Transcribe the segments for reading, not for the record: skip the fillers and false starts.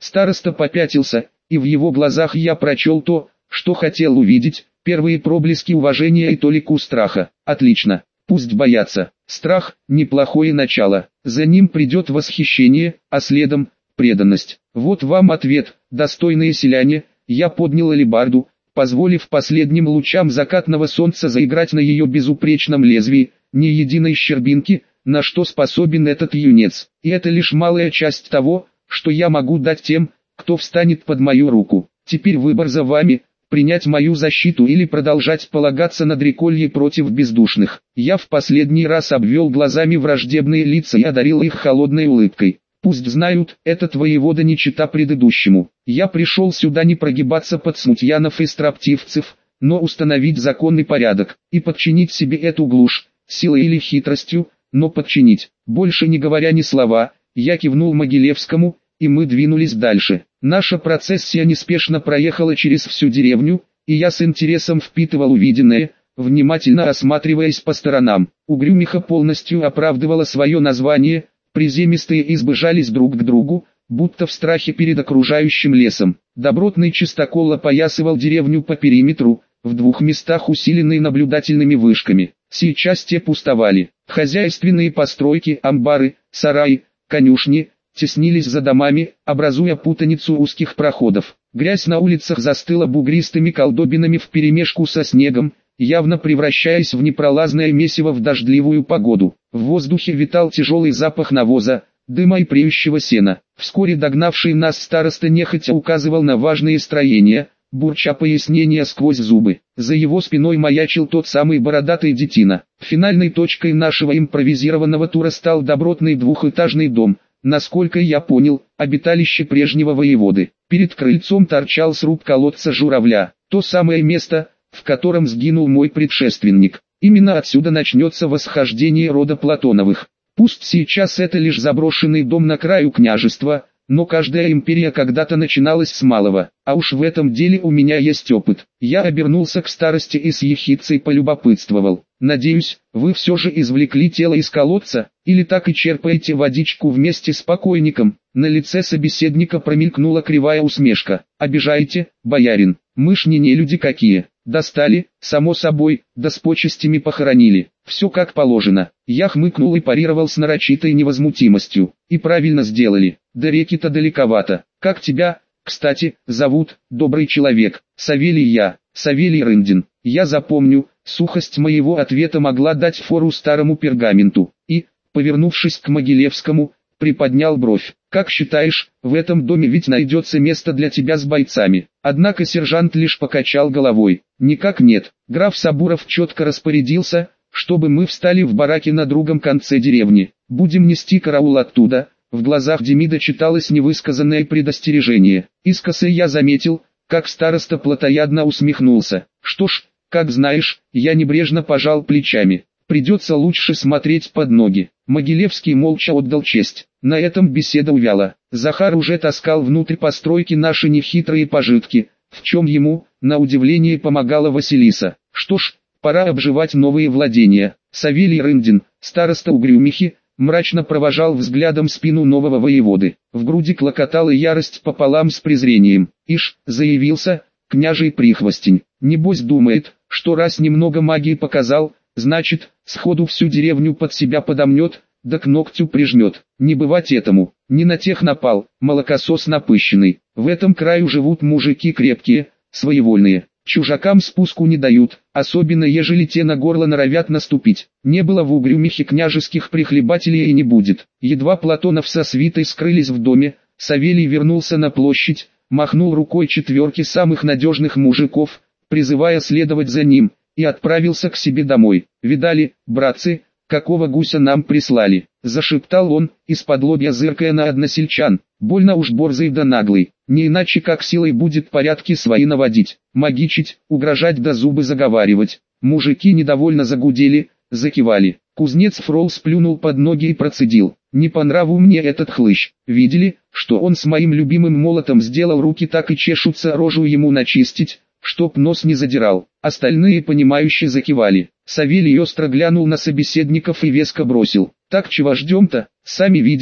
Староста попятился, и в его глазах я прочел то, что хотел увидеть, первые проблески уважения и толику страха. Отлично, пусть боятся. Страх – неплохое начало, за ним придет восхищение, а следом – преданность. Вот вам ответ, достойные селяне. Я поднял алебарду, позволив последним лучам закатного солнца заиграть на ее безупречном лезвии, ни единой щербинки, на что способен этот юнец. И это лишь малая часть того, что я могу дать тем, кто встанет под мою руку. Теперь выбор за вами, принять мою защиту или продолжать полагаться на дреколье против бездушных. Я в последний раз обвел глазами враждебные лица и одарил их холодной улыбкой. Пусть знают, этот воевода не чета предыдущему. Я пришел сюда не прогибаться под смутьянов и строптивцев, но установить законный порядок, и подчинить себе эту глушь, силой или хитростью, но подчинить. Больше не говоря ни слова, я кивнул Могилевскому, и мы двинулись дальше. Наша процессия неспешно проехала через всю деревню, и я с интересом впитывал увиденное, внимательно осматриваясь по сторонам. Угрюмиха полностью оправдывала свое название. Приземистые избы жались друг к другу, будто в страхе перед окружающим лесом. Добротный чистокол опоясывал деревню по периметру, в двух местах усиленные наблюдательными вышками. Сейчас те пустовали. Хозяйственные постройки, амбары, сараи, конюшни, теснились за домами, образуя путаницу узких проходов. Грязь на улицах застыла бугристыми колдобинами вперемешку со снегом, явно превращаясь в непролазное месиво в дождливую погоду. В воздухе витал тяжелый запах навоза, дыма и преющего сена. Вскоре догнавший нас староста нехотя указывал на важные строения, бурча пояснения сквозь зубы. За его спиной маячил тот самый бородатый детина. Финальной точкой нашего импровизированного тура стал добротный двухэтажный дом, насколько я понял, обиталище прежнего воеводы. Перед крыльцом торчал сруб колодца журавля, то самое место, в котором сгинул мой предшественник. Именно отсюда начнется восхождение рода Платоновых. Пусть сейчас это лишь заброшенный дом на краю княжества, но каждая империя когда-то начиналась с малого, а уж в этом деле у меня есть опыт. Я обернулся к старости и с ехидцей полюбопытствовал. Надеюсь, вы все же извлекли тело из колодца, или так и черпаете водичку вместе с покойником? На лице собеседника промелькнула кривая усмешка. Обижаете, боярин? Мы ж не нелюди какие. Достали, само собой, да с почестями похоронили. Все как положено. Я хмыкнул и парировал с нарочитой невозмутимостью. И правильно сделали. До реки-то далековато. Как тебя, кстати, зовут, добрый человек? Савелий я, Савелий Рындин. Я запомню, сухость моего ответа могла дать фору старому пергаменту. И, повернувшись к Могилевскому, приподнял бровь. Как считаешь, в этом доме ведь найдется место для тебя с бойцами? Однако сержант лишь покачал головой. Никак нет. Граф Сабуров четко распорядился, чтобы мы встали в бараке на другом конце деревни. Будем нести караул оттуда. В глазах Демида читалось невысказанное предостережение. Искоса я заметил, как староста плотоядно усмехнулся. Что ж, как знаешь, я небрежно пожал плечами. Придется лучше смотреть под ноги. Могилевский молча отдал честь. На этом беседа увяла. Захар уже таскал внутрь постройки наши нехитрые пожитки, в чем ему, на удивление, помогала Василиса. Что ж, пора обживать новые владения. Савелий Рындин, староста Угрюмихи, мрачно провожал взглядом спину нового воеводы. В груди клокотала ярость пополам с презрением. «Ишь», заявился, княжий прихвостень. Небось думает, что раз немного магии показал, значит, сходу всю деревню под себя подомнет, да к ногтю прижмет. Не бывать этому. Не на тех напал, молокосос напыщенный. В этом краю живут мужики крепкие, своевольные. Чужакам спуску не дают, особенно ежели те на горло норовят наступить. Не было в Угрюмихе княжеских прихлебателей и не будет. Едва Платонов со свитой скрылись в доме, Савелий вернулся на площадь, махнул рукой четверке самых надежных мужиков, призывая следовать за ним, и отправился к себе домой. «Видали, братцы, какого гуся нам прислали?» — зашептал он, из-под-лобья зыркая на односельчан. «Больно уж борзый да наглый, не иначе как силой будет порядки свои наводить, магичить, угрожать да зубы заговаривать». Мужики недовольно загудели, закивали. Кузнец Фрол сплюнул под ноги и процедил: «Не по нраву мне этот хлыщ. Видели, что он с моим любимым молотом сделал? Руки так и чешутся рожу ему начистить, чтоб нос не задирал». Остальные понимающе закивали. Савелий остро глянул на собеседников и веско бросил: «Так чего ждем-то? Сами видели,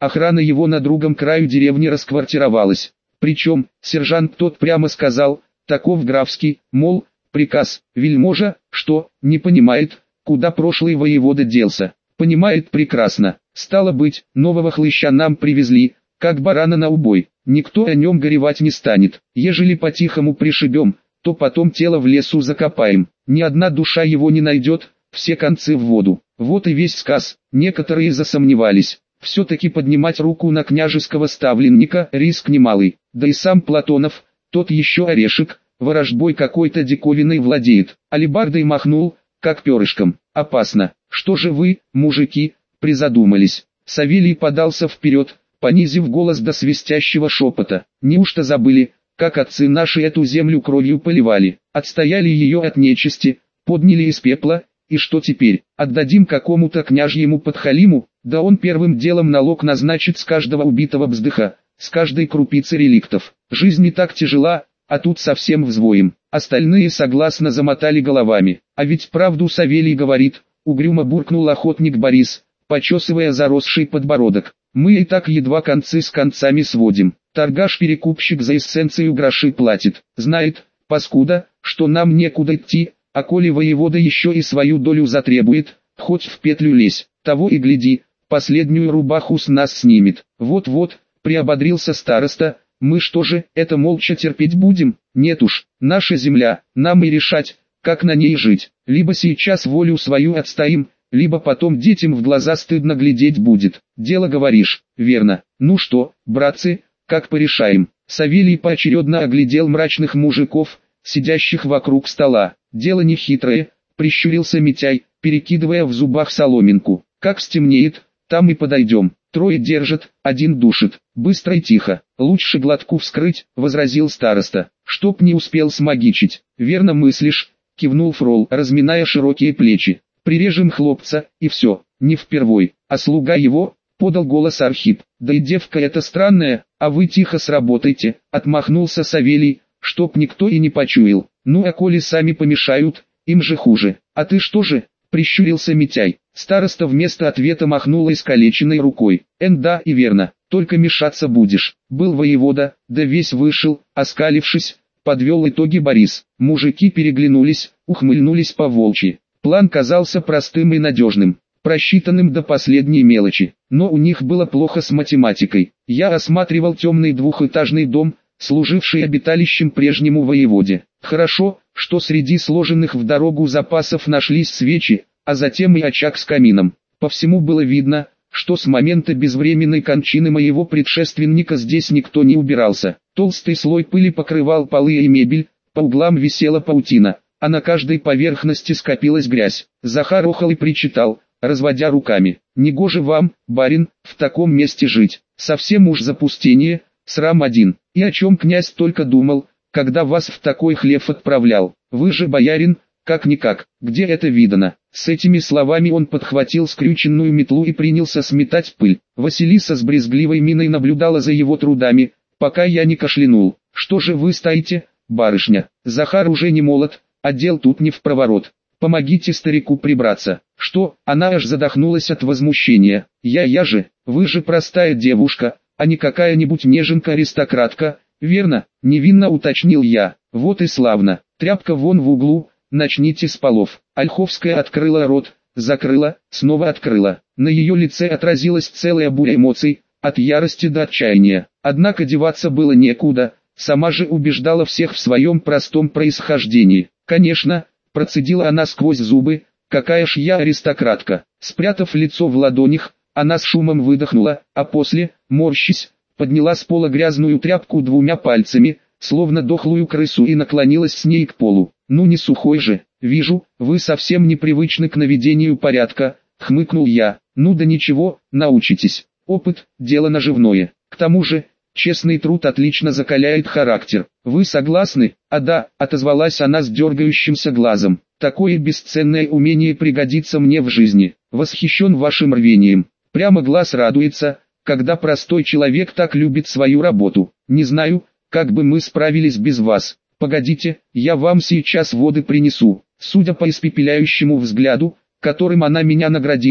охрана его на другом краю деревни расквартировалась. Причем, сержант тот прямо сказал, таков графский, мол, приказ, вельможа, что, не понимает, куда прошлый воевода делся. Понимает прекрасно. Стало быть, нового хлыща нам привезли, как барана на убой. Никто о нем горевать не станет. Ежели по-тихому пришибем, то потом тело в лесу закопаем. Ни одна душа его не найдет, все концы в воду. Вот и весь сказ. Некоторые засомневались. Все-таки поднимать руку на княжеского ставленника риск немалый. Да и сам Платонов, тот еще орешек, ворожбой какой-то диковиной владеет. Алебардой махнул, как перышком. Опасно. Что же вы, мужики, призадумались? Савелий подался вперед, понизив голос до свистящего шепота. Неужто забыли, как отцы наши эту землю кровью поливали, отстояли ее от нечисти, подняли из пепла, и что теперь, отдадим какому-то княжьему подхалиму, да он первым делом налог назначит с каждого убитого бздыха, с каждой крупицы реликтов. Жизнь не так тяжела, а тут совсем взвоем. Остальные согласно замотали головами. А ведь правду Савелий говорит, угрюмо буркнул охотник Борис, почесывая заросший подбородок. Мы и так едва концы с концами сводим. Торгаш-перекупщик за эссенцию гроши платит. Знает, паскуда, что нам некуда идти, а коли воевода еще и свою долю затребует, хоть в петлю лезь. Того и гляди, последнюю рубаху с нас снимет. Вот-вот, приободрился староста. Мы что же, это молча терпеть будем? Нет уж, наша земля, нам и решать, как на ней жить. Либо сейчас волю свою отстоим, либо потом детям в глаза стыдно глядеть будет. Дело говоришь, верно. Ну что, братцы, как порешаем? Савелий поочередно оглядел мрачных мужиков, сидящих вокруг стола. Дело нехитрое, прищурился Митяй, перекидывая в зубах соломинку. Как стемнеет, там и подойдем. Трое держат, один душит. Быстро и тихо. Лучше глотку вскрыть, возразил староста. Чтоб не успел смагичить. Верно мыслишь, кивнул Фрол, разминая широкие плечи. Прирежем хлопца, и все. Не впервой, а слуга его, подал голос Архип. Да и девка эта странная, а вы тихо сработайте, отмахнулся Савелий, чтоб никто и не почуял. Ну а коли сами помешают, им же хуже. А ты что же? Прищурился Митяй. Староста вместо ответа махнула искалеченной рукой. Да и верно, только мешаться будешь. Был воевода, да весь вышел, оскалившись, подвел итоги Борис. Мужики переглянулись, ухмыльнулись по-волчьи. План казался простым и надежным, просчитанным до последней мелочи. Но у них было плохо с математикой. Я осматривал темный двухэтажный дом, служивший обиталищем прежнему воеводе. Хорошо, что среди сложенных в дорогу запасов нашлись свечи, а затем и очаг с камином. По всему было видно, что с момента безвременной кончины моего предшественника здесь никто не убирался. Толстый слой пыли покрывал полы и мебель, по углам висела паутина, а на каждой поверхности скопилась грязь. Захар охал и причитал, разводя руками. «Негоже вам, барин, в таком месте жить. Совсем уж запустение, срам один. И о чем князь только думал, когда вас в такой хлев отправлял. Вы же боярин, как-никак, где это видано?» С этими словами он подхватил скрюченную метлу и принялся сметать пыль. Василиса с брезгливой миной наблюдала за его трудами, пока я не кашлянул. «Что же вы стоите, барышня? Захар уже не молод, а дел тут не впроворот. Помогите старику прибраться». «Что?» Она аж задохнулась от возмущения. Я же, вы же простая девушка, а не какая-нибудь неженка-аристократка, верно?» Невинно уточнил я. «Вот и славно. Тряпка вон в углу, начните с полов». Ольховская открыла рот, закрыла, снова открыла. На ее лице отразилась целая буря эмоций, от ярости до отчаяния. Однако деваться было некуда, сама же убеждала всех в своем простом происхождении. «Конечно», процедила она сквозь зубы, «какая ж я аристократка». Спрятав лицо в ладонях, она с шумом выдохнула, а после, морщись, подняла с пола грязную тряпку двумя пальцами, словно дохлую крысу, и наклонилась с ней к полу. «Ну не сухой же, вижу, вы совсем непривычны к наведению порядка», хмыкнул я. «Ну да ничего, научитесь. Опыт – дело наживное. К тому же, честный труд отлично закаляет характер. Вы согласны?» «А да», отозвалась она с дергающимся глазом. «Такое бесценное умение пригодится мне в жизни. Восхищен вашим рвением. Прямо глаз радуется, когда простой человек так любит свою работу. Не знаю, как бы мы справились без вас. Погодите, я вам сейчас воды принесу». Судя по испепеляющему взгляду, которым она меня наградила,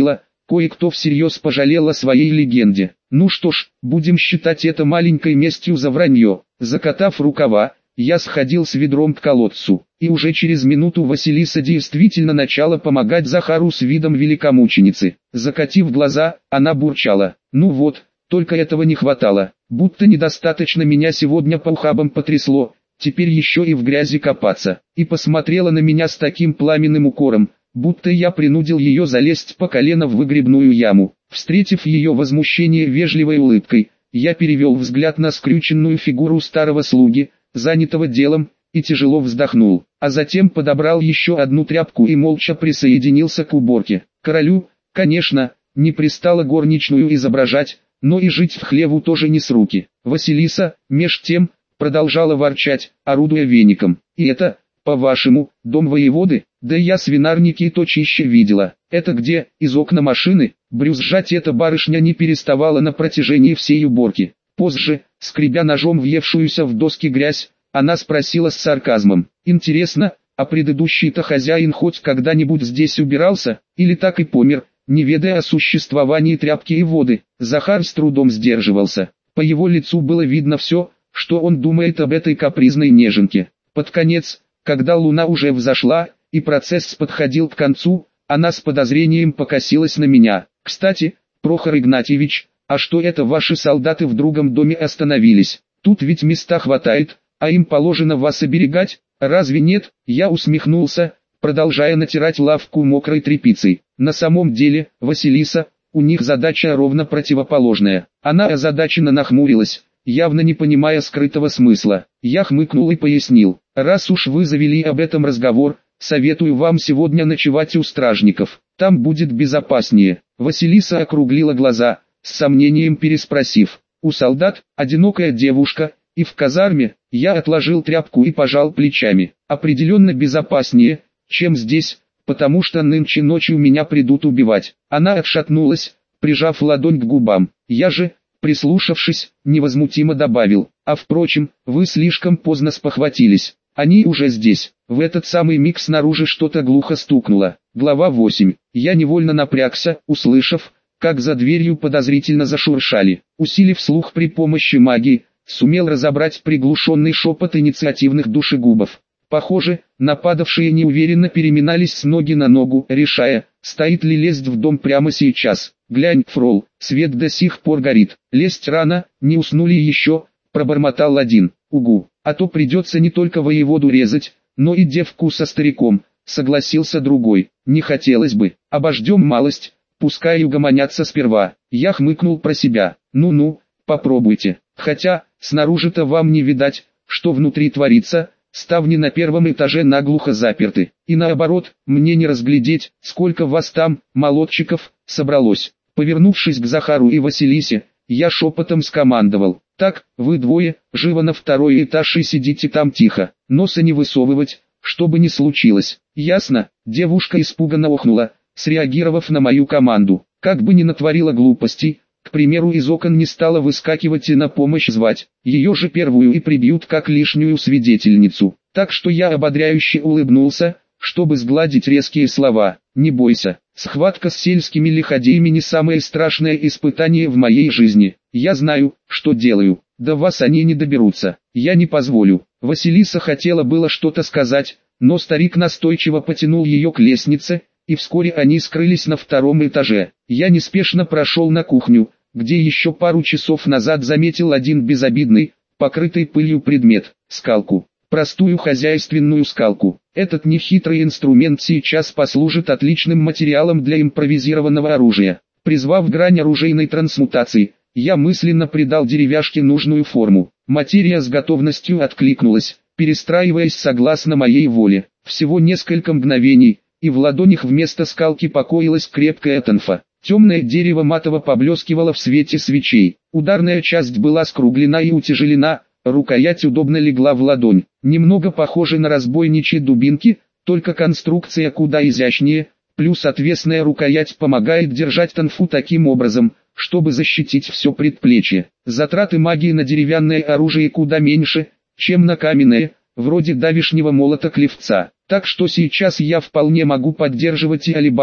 Кое-кто всерьез пожалел о своей легенде. Ну что ж, будем считать это маленькой местью за вранье. Закатав рукава, я сходил с ведром к колодцу, и уже через минуту Василиса действительно начала помогать Захару с видом великомученицы. Закатив глаза, она бурчала: «Ну вот, только этого не хватало, будто недостаточно меня сегодня по ухабам потрясло, теперь еще и в грязи копаться», и посмотрела на меня с таким пламенным укором, будто я принудил ее залезть по колено в выгребную яму. Встретив ее возмущение вежливой улыбкой, я перевел взгляд на скрюченную фигуру старого слуги, занятого делом, и тяжело вздохнул, а затем подобрал еще одну тряпку и молча присоединился к уборке. Королю, конечно, не пристало горничную изображать, но и жить в хлеву тоже не с руки. Василиса, меж тем, продолжала ворчать, орудуя веником. «И это, по-вашему, дом воеводы? Да я свинарники и точище видела. Это где, из окна машины?» Брюзжать эта барышня не переставала на протяжении всей уборки. Позже, скребя ножом въевшуюся в доски грязь, она спросила с сарказмом: «Интересно, а предыдущий-то хозяин хоть когда-нибудь здесь убирался, или так и помер, не ведая о существовании тряпки и воды?» Захар с трудом сдерживался. По его лицу было видно все, что он думает об этой капризной неженке. Под конец, когда луна уже взошла, и процесс подходил к концу, она с подозрением покосилась на меня. «Кстати, Прохор Игнатьевич, а что это ваши солдаты в другом доме остановились? Тут ведь места хватает, а им положено вас оберегать, разве нет?» Я усмехнулся, продолжая натирать лавку мокрой тряпицей. На самом деле, Василиса, у них задача ровно противоположная. Она озадаченно нахмурилась, явно не понимая скрытого смысла. Я хмыкнул и пояснил: «Раз уж вы завели об этом разговор, советую вам сегодня ночевать у стражников, там будет безопаснее». Василиса округлила глаза, с сомнением переспросив: «У солдат, одинокая девушка, и в казарме?» Я отложил тряпку и пожал плечами. «Определенно безопаснее, чем здесь, потому что нынче ночью меня придут убивать». Она отшатнулась, прижав ладонь к губам. Я же, прислушавшись, невозмутимо добавил: «А впрочем, вы слишком поздно спохватились. Они уже здесь». В этот самый миг снаружи что-то глухо стукнуло. Глава 8. Я невольно напрягся, услышав, как за дверью подозрительно зашуршали. Усилив слух при помощи магии, сумел разобрать приглушенный шепот инициативных душегубов. Похоже, нападавшие неуверенно переминались с ноги на ногу, решая, стоит ли лезть в дом прямо сейчас. «Глянь, Фрол, свет до сих пор горит. Лезть рано, не уснули еще», — пробормотал один. «Угу, а то придется не только воеводу резать, но и девку со стариком», — согласился другой. «Не хотелось бы. Обождем малость, пускай угомонятся сперва». Я хмыкнул про себя. «Ну-ну, попробуйте. Хотя, снаружи-то вам не видать, что внутри творится». Ставни на первом этаже наглухо заперты. И наоборот, мне не разглядеть, сколько вас там, молодчиков, собралось. Повернувшись к Захару и Василисе, я шепотом скомандовал: «Так, вы двое, живо на второй этаж и сидите там тихо, носа не высовывать, что бы ни случилось». «Ясно?» Девушка испуганно охнула, среагировав на мою команду. Как бы ни натворила глупостей, к примеру, из окон не стала выскакивать и на помощь звать, ее же первую и прибьют как лишнюю свидетельницу. Так что я ободряюще улыбнулся, чтобы сгладить резкие слова. «Не бойся, схватка с сельскими лиходеями не самое страшное испытание в моей жизни. Я знаю, что делаю. До вас они не доберутся. Я не позволю». Василиса хотела было что-то сказать, но старик настойчиво потянул ее к лестнице, и вскоре они скрылись на втором этаже. Я неспешно прошел на кухню, где еще пару часов назад заметил один безобидный, покрытый пылью предмет – скалку. Простую хозяйственную скалку. Этот нехитрый инструмент сейчас послужит отличным материалом для импровизированного оружия. Призвав грань оружейной трансмутации, я мысленно придал деревяшке нужную форму. Материя с готовностью откликнулась, перестраиваясь согласно моей воле. Всего несколько мгновений, и в ладонях вместо скалки покоилась крепкая тонфа. Темное дерево матово поблескивало в свете свечей. Ударная часть была скруглена и утяжелена, рукоять удобно легла в ладонь. Немного похоже на разбойничьи дубинки, только конструкция куда изящнее, плюс отвесная рукоять помогает держать тонфу таким образом, чтобы защитить все предплечье. Затраты магии на деревянное оружие куда меньше, чем на каменное, вроде давешнего молота клевца. Так что сейчас я вполне могу поддерживать и алебарду,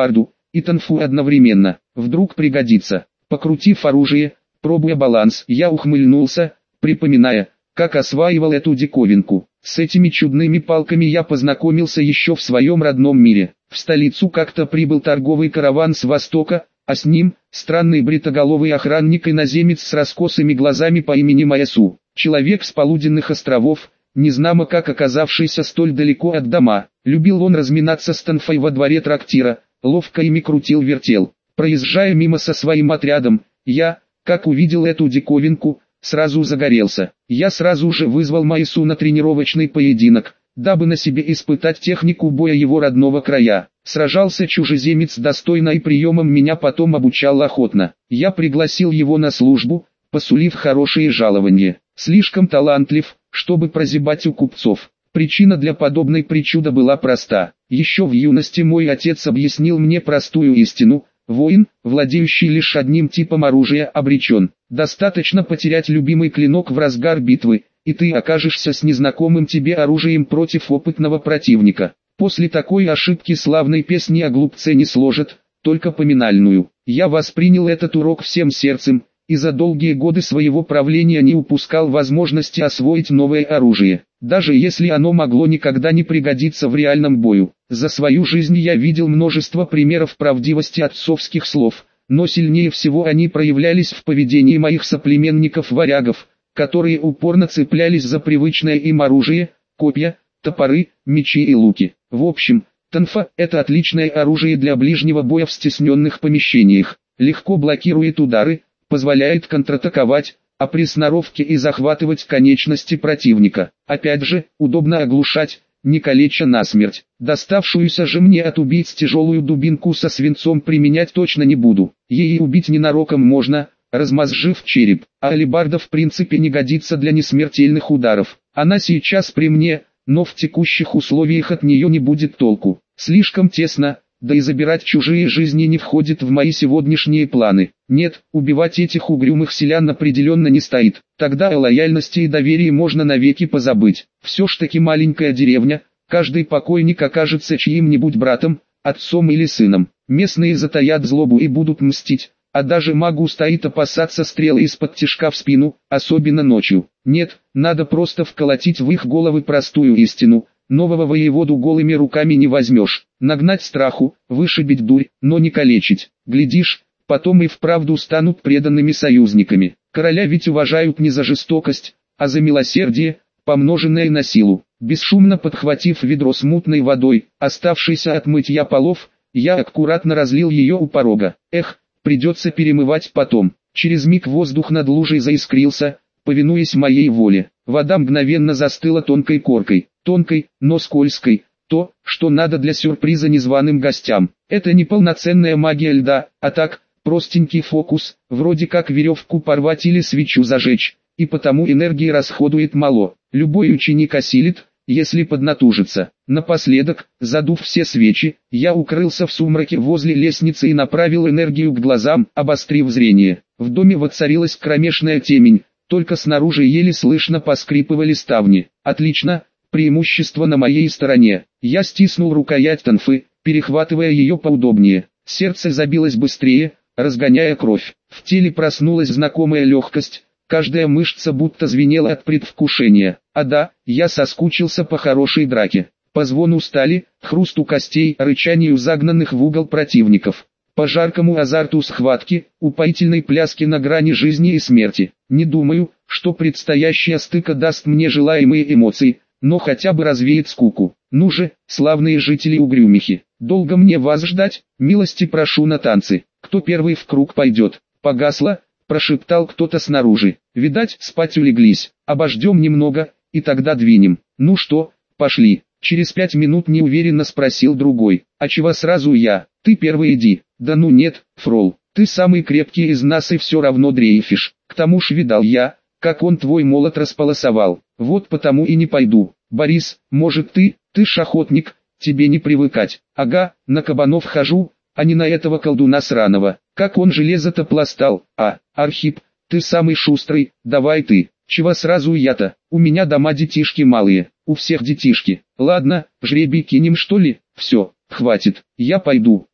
и Танфу одновременно. Вдруг пригодится. Покрутив оружие, пробуя баланс, я ухмыльнулся, припоминая, как осваивал эту диковинку. С этими чудными палками я познакомился еще в своем родном мире. В столицу как-то прибыл торговый караван с востока, а с ним странный бритоголовый охранник-иноземец с раскосыми глазами по имени Маясу. Человек с полуденных островов, незнамо как оказавшийся столь далеко от дома. Любил он разминаться с Танфой во дворе трактира, ловко ими крутил-вертел. Проезжая мимо со своим отрядом, я, как увидел эту диковинку, сразу загорелся. Я сразу же вызвал Маясу на тренировочный поединок, дабы на себе испытать технику боя его родного края. Сражался чужеземец достойно и приемом меня потом обучал охотно. Я пригласил его на службу, посулив хорошие жалования. Слишком талантлив, чтобы прозябать у купцов. Причина для подобной причуды была проста. Еще в юности мой отец объяснил мне простую истину: воин, владеющий лишь одним типом оружия, обречен. Достаточно потерять любимый клинок в разгар битвы, и ты окажешься с незнакомым тебе оружием против опытного противника. После такой ошибки славной песни о глупце не сложат, только поминальную. Я воспринял этот урок всем сердцем, и за долгие годы своего правления не упускал возможности освоить новое оружие, даже если оно могло никогда не пригодиться в реальном бою. За свою жизнь я видел множество примеров правдивости отцовских слов, но сильнее всего они проявлялись в поведении моих соплеменников-варягов, которые упорно цеплялись за привычное им оружие: копья, топоры, мечи и луки. В общем, Танфа – это отличное оружие для ближнего боя в стесненных помещениях, легко блокирует удары, позволяет контратаковать, а при сноровке и захватывать конечности противника. Опять же, удобно оглушать, не калеча насмерть. Доставшуюся же мне от убийц тяжелую дубинку со свинцом применять точно не буду. Ей убить ненароком можно, размозжив череп, а алебарда в принципе не годится для несмертельных ударов. Она сейчас при мне, но в текущих условиях от нее не будет толку. Слишком тесно, да и забирать чужие жизни не входит в мои сегодняшние планы. Нет, убивать этих угрюмых селян определенно не стоит. Тогда о лояльности и доверии можно навеки позабыть. Все ж таки маленькая деревня, каждый покойник окажется чьим-нибудь братом, отцом или сыном. Местные затаят злобу и будут мстить, а даже магу стоит опасаться стрелы из-под тишка в спину, особенно ночью. Нет, надо просто вколотить в их головы простую истину: нового воеводу голыми руками не возьмешь. Нагнать страху, вышибить дурь, но не калечить. Глядишь, потом и вправду станут преданными союзниками. Короля ведь уважают не за жестокость, а за милосердие, помноженное на силу. Бесшумно подхватив ведро с мутной водой, оставшейся от мытья полов, я аккуратно разлил ее у порога. Эх, придется перемывать потом. Через миг воздух над лужей заискрился, повинуясь моей воле. Вода мгновенно застыла тонкой коркой. Тонкой, но скользкой. То, что надо для сюрприза незваным гостям. Это не полноценная магия льда, а так, простенький фокус, вроде как веревку порвать или свечу зажечь, и потому энергии расходует мало. Любой ученик осилит, если поднатужится. Напоследок, задув все свечи, я укрылся в сумраке возле лестницы и направил энергию к глазам, обострив зрение. В доме воцарилась кромешная темень, только снаружи еле слышно поскрипывали ставни. Отлично, преимущество на моей стороне. Я стиснул рукоять Танфы, перехватывая ее поудобнее. Сердце забилось быстрее, разгоняя кровь. В теле проснулась знакомая легкость. Каждая мышца будто звенела от предвкушения. А да, я соскучился по хорошей драке. По звону стали, хрусту костей, рычанию загнанных в угол противников. По жаркому азарту схватки, упоительной пляски на грани жизни и смерти. Не думаю, что предстоящая стыка даст мне желаемые эмоции, но хотя бы развеет скуку. Ну же, славные жители Угрюмихи, долго мне вас ждать? Милости прошу на танцы. Кто первый в круг пойдет? Погасло, прошептал кто-то снаружи. Видать, спать улеглись. Обождем немного, и тогда двинем. Ну что, пошли. Через 5 минут неуверенно спросил другой. А чего сразу я? Ты первый иди. Да ну нет, Фрол, ты самый крепкий из нас и все равно дрейфишь. К тому ж видал я, как он твой молот располосовал. Вот потому и не пойду. Борис, может ты ж охотник, тебе не привыкать. Ага, на кабанов хожу, а не на этого колдуна сраного. Как он железо-то пластал. А, Архип, ты самый шустрый, давай ты. Чего сразу я-то? У меня дома детишки малые, у всех детишки. Ладно, жребий кинем что ли? Все, хватит, я пойду.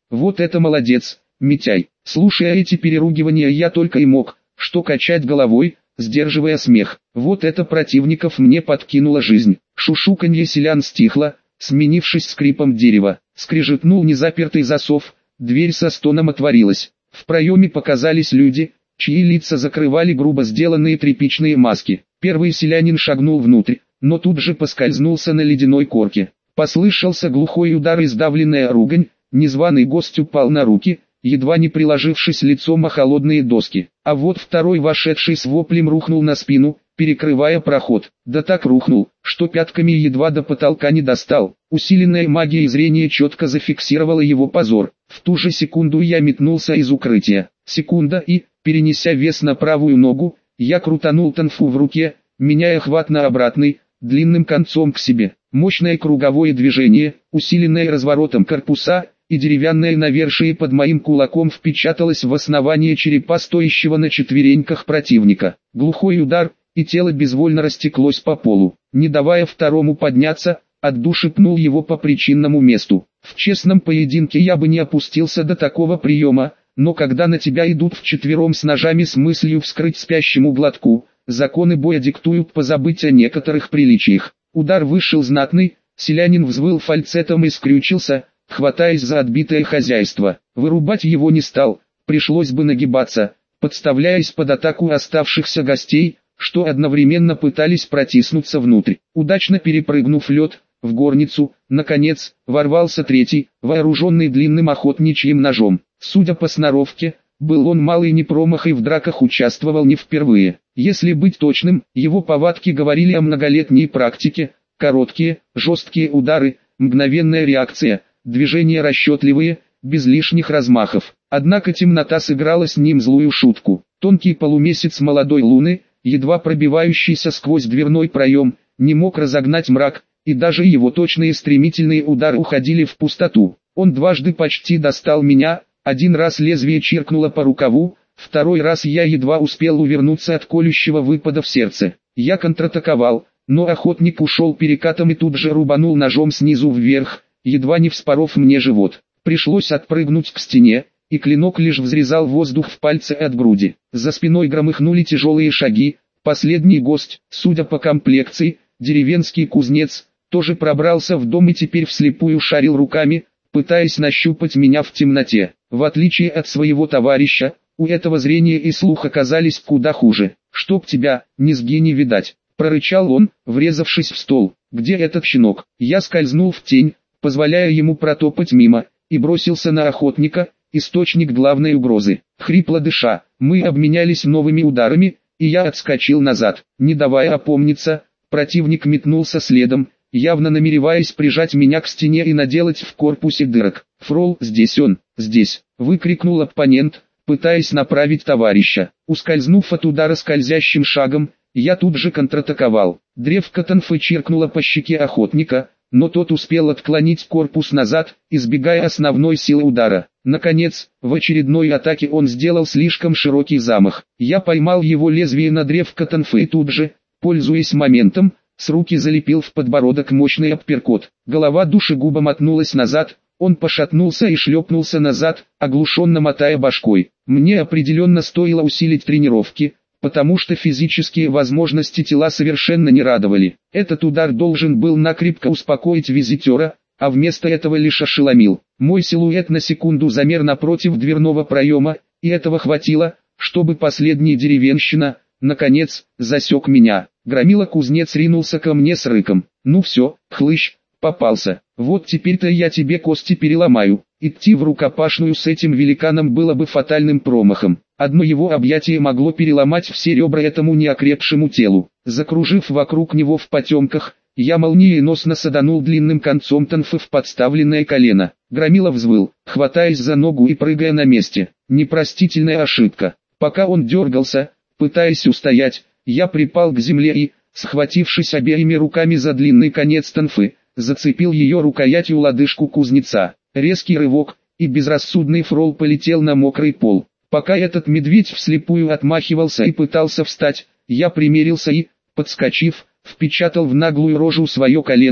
Вот это молодец, Митяй. Слушая эти переругивания, я только и мог, что качать головой, сдерживая смех. Вот это противников мне подкинула жизнь. Шушуканье селян стихло, сменившись скрипом дерева. Скрежетнул незапертый засов, дверь со стоном отворилась. В проеме показались люди, чьи лица закрывали грубо сделанные тряпичные маски. Первый селянин шагнул внутрь, но тут же поскользнулся на ледяной корке. Послышался глухой удар и сдавленная ругань, незваный гость упал на руки, едва не приложившись лицом о холодные доски. А вот второй, вошедший с воплем, рухнул на спину, перекрывая проход. Да так рухнул, что пятками едва до потолка не достал. Усиленная магией зрения четко зафиксировала его позор. В ту же секунду я метнулся из укрытия. Секунда и, перенеся вес на правую ногу, я крутанул танфу в руке, меняя хват на обратный, длинным концом к себе. Мощное круговое движение, усиленное разворотом корпуса, и деревянное навершие под моим кулаком впечаталось в основание черепа стоящего на четвереньках противника. Глухой удар, и тело безвольно растеклось по полу. Не давая второму подняться, от души пнул его по причинному месту. В честном поединке я бы не опустился до такого приема, но когда на тебя идут вчетвером с ножами с мыслью вскрыть спящему глотку, законы боя диктуют позабыть о некоторых приличиях. Удар вышел знатный, селянин взвыл фальцетом и скрючился, хватаясь за отбитое хозяйство. Вырубать его не стал, пришлось бы нагибаться, подставляясь под атаку оставшихся гостей, что одновременно пытались протиснуться внутрь. Удачно перепрыгнув лед, в горницу, наконец, ворвался третий, вооруженный длинным охотничьим ножом. Судя по сноровке, был он малый не промах и в драках участвовал не впервые. Если быть точным, его повадки говорили о многолетней практике: короткие, жесткие удары, мгновенная реакция, движения расчетливые, без лишних размахов. Однако темнота сыграла с ним злую шутку. Тонкий полумесяц молодой луны, едва пробивающийся сквозь дверной проем, не мог разогнать мрак, и даже его точные стремительные удары уходили в пустоту. Он дважды почти достал меня, один раз лезвие чиркнуло по рукаву, второй раз я едва успел увернуться от колющего выпада в сердце. Я контратаковал, но охотник ушел перекатом и тут же рубанул ножом снизу вверх, едва не вспоров мне живот. Пришлось отпрыгнуть к стене, и клинок лишь взрезал воздух в пальце от груди. За спиной громыхнули тяжелые шаги. Последний гость, судя по комплекции, деревенский кузнец, тоже пробрался в дом и теперь вслепую шарил руками, пытаясь нащупать меня в темноте. В отличие от своего товарища, у этого зрение и слух оказались куда хуже. «Чтоб тебя, низги не видать», — прорычал он, врезавшись в стол. «Где этот щенок?» Я скользнул в тень, позволяя ему протопать мимо, и бросился на охотника, источник главной угрозы. Хрипло дыша, мы обменялись новыми ударами, и я отскочил назад. Не давая опомниться, противник метнулся следом, явно намереваясь прижать меня к стене и наделать в корпусе дырок. «Фрол, здесь он, здесь!» — выкрикнул оппонент, пытаясь направить товарища. Ускользнув от удара скользящим шагом, я тут же контратаковал. Древко танфы чиркнуло по щеке охотника, но тот успел отклонить корпус назад, избегая основной силы удара. Наконец, в очередной атаке он сделал слишком широкий замах. Я поймал его лезвие на древко танфы и тут же, пользуясь моментом, с руки залепил в подбородок мощный апперкот. Голова душегуба мотнулась назад, он пошатнулся и шлепнулся назад, оглушенно мотая башкой. Мне определенно стоило усилить тренировки, потому что физические возможности тела совершенно не радовали. Этот удар должен был накрепко успокоить визитера, а вместо этого лишь ошеломил. Мой силуэт на секунду замер напротив дверного проема, и этого хватило, чтобы последний деревенщина, наконец, засек меня. Громила-кузнец ринулся ко мне с рыком. «Ну все, хлыщ, попался. Вот теперь-то я тебе кости переломаю». Идти в рукопашную с этим великаном было бы фатальным промахом. Одно его объятие могло переломать все ребра этому неокрепшему телу. Закружив вокруг него в потемках, я молниеносно саданул длинным концом танфы в подставленное колено. Громила взвыл, хватаясь за ногу и прыгая на месте. Непростительная ошибка. Пока он дергался, пытаясь устоять, я припал к земле и, схватившись обеими руками за длинный конец танфы, зацепил ее рукоятью лодыжку кузнеца. Резкий рывок, и безрассудный фрол полетел на мокрый пол. Пока этот медведь вслепую отмахивался и пытался встать, я примерился и, подскочив, впечатал в наглую рожу свое колено,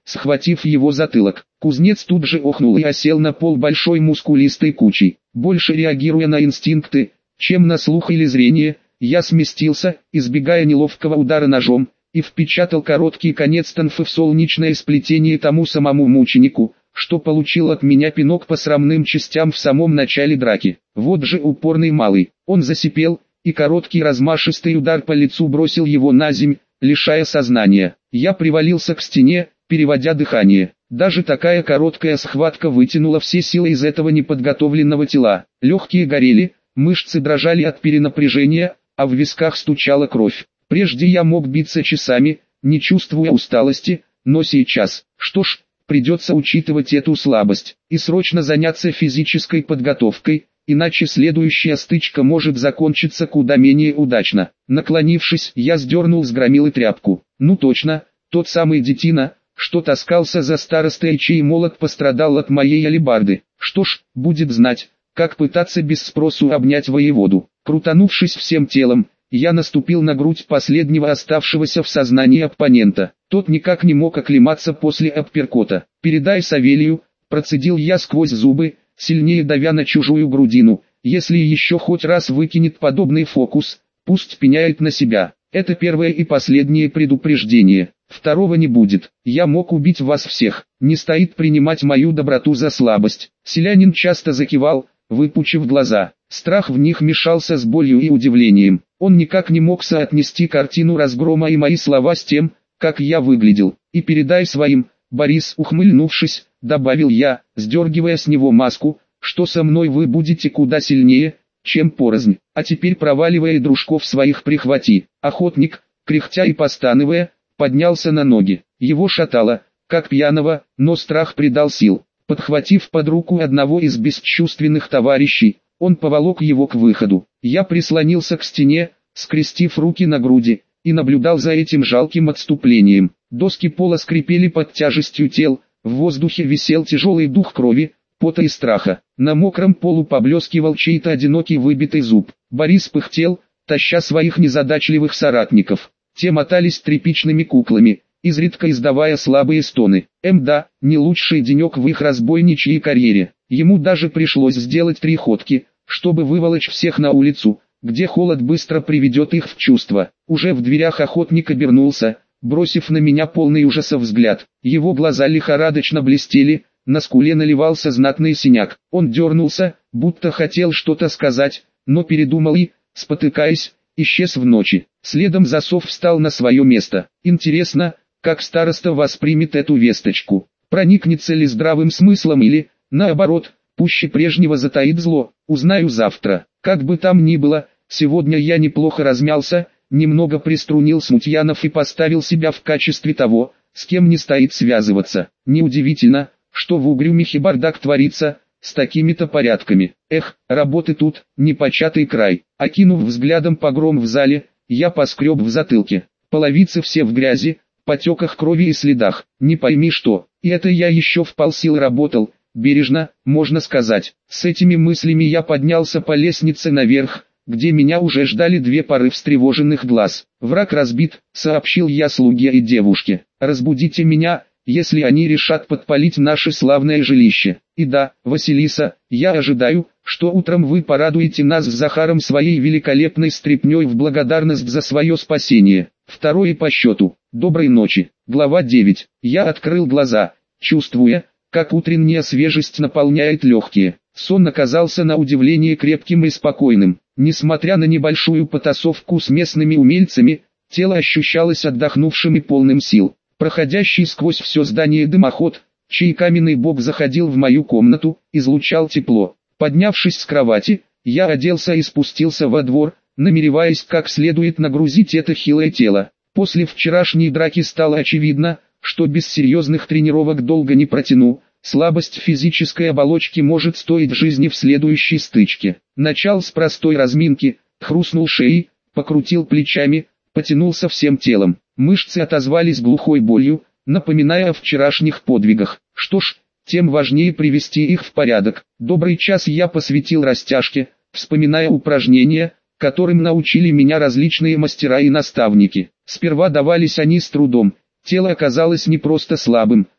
схватив его затылок. Кузнец тут же охнул и осел на пол большой мускулистой кучей. Больше реагируя на инстинкты, чем на слух или зрение, я сместился, избегая неловкого удара ножом, и впечатал короткий конец тонфы в солнечное сплетение тому самому мученику, что получил от меня пинок по срамным частям в самом начале драки. Вот же упорный малый, он засипел, и короткий размашистый удар по лицу бросил его на земь, лишая сознания. Я привалился к стене, переводя дыхание. Даже такая короткая схватка вытянула все силы из этого неподготовленного тела. Легкие горели, мышцы дрожали от перенапряжения, а в висках стучала кровь. Прежде я мог биться часами, не чувствуя усталости, но сейчас, что ж, придется учитывать эту слабость и срочно заняться физической подготовкой, иначе следующая стычка может закончиться куда менее удачно. Наклонившись, я сдернул с громилы тряпку. Ну точно, тот самый детина, что таскался за старостой, чей молот пострадал от моей алебарды. Что ж, будет знать, как пытаться без спросу обнять воеводу. Крутанувшись всем телом, я наступил на грудь последнего оставшегося в сознании оппонента. Тот никак не мог оклематься после апперкота. «Передай Савелию», процедил я сквозь зубы, сильнее давя на чужую грудину. «Если еще хоть раз выкинет подобный фокус, пусть пеняет на себя. Это первое и последнее предупреждение. Второго не будет. Я мог убить вас всех. Не стоит принимать мою доброту за слабость». Селянин часто закивал, выпучив глаза. Страх в них мешался с болью и удивлением. Он никак не мог соотнести картину разгрома и мои слова с тем, как я выглядел. «И передай своим», Борис, ухмыльнувшись, добавил я, сдергивая с него маску, «что со мной вы будете куда сильнее, чем порознь. А теперь проваливая и дружков своих прихвати». Охотник, кряхтя и постановая, поднялся на ноги. Его шатало, как пьяного, но страх придал сил. Подхватив под руку одного из бесчувственных товарищей, он поволок его к выходу. Я прислонился к стене, скрестив руки на груди, и наблюдал за этим жалким отступлением. Доски пола скрипели под тяжестью тел, в воздухе висел тяжелый дух крови, пота и страха. На мокром полу поблескивал чей-то одинокий выбитый зуб. Борис пыхтел, таща своих незадачливых соратников. Те мотались тряпичными куклами, изредка издавая слабые стоны. Да, не лучший денек в их разбойничьей карьере. Ему даже пришлось сделать 3 ходки, чтобы выволочь всех на улицу, где холод быстро приведет их в чувство. Уже в дверях охотник обернулся, бросив на меня полный ужаса взгляд. Его глаза лихорадочно блестели, на скуле наливался знатный синяк. Он дернулся, будто хотел что-то сказать, но передумал и, спотыкаясь, исчез в ночи. Следом засов встал на свое место. Интересно, как староста воспримет эту весточку. Проникнется ли здравым смыслом или, наоборот, пуще прежнего затаит зло. Узнаю завтра. Как бы там ни было, сегодня я неплохо размялся, немного приструнил смутьянов и поставил себя в качестве того, с кем не стоит связываться. Неудивительно, что в Угрюмихе бардак творится, с такими-то порядками. Эх, работы тут, непочатый край. Окинув взглядом погром в зале, я поскреб в затылке. Половицы все в грязи, потеках крови и следах. Не пойми что, и это я еще вполсил работал, бережно, можно сказать. С этими мыслями я поднялся по лестнице наверх, где меня уже ждали 2 пары встревоженных глаз. «Враг разбит», — сообщил я слуге и девушке. «Разбудите меня, если они решат подпалить наше славное жилище. И да, Василиса, я ожидаю, что утром вы порадуете нас с Захаром своей великолепной стряпнёй в благодарность за свое спасение». Второе по счету. Доброй ночи. Глава 9. Я открыл глаза, чувствуя, как утренняя свежесть наполняет легкие. Сон оказался на удивление крепким и спокойным. Несмотря на небольшую потасовку с местными умельцами, тело ощущалось отдохнувшим и полным сил. Проходящий сквозь все здание дымоход, чей каменный бок заходил в мою комнату, излучал тепло. Поднявшись с кровати, я оделся и спустился во двор, намереваясь как следует нагрузить это хилое тело. После вчерашней драки стало очевидно, что без серьезных тренировок долго не протяну. Слабость физической оболочки может стоить жизни в следующей стычке. Начал с простой разминки, хрустнул шеей, покрутил плечами, потянулся всем телом. Мышцы отозвались глухой болью, напоминая о вчерашних подвигах. Что ж, тем важнее привести их в порядок. Добрый час я посвятил растяжке, вспоминая упражнения, которым научили меня различные мастера и наставники. Сперва давались они с трудом. Тело оказалось не просто слабым,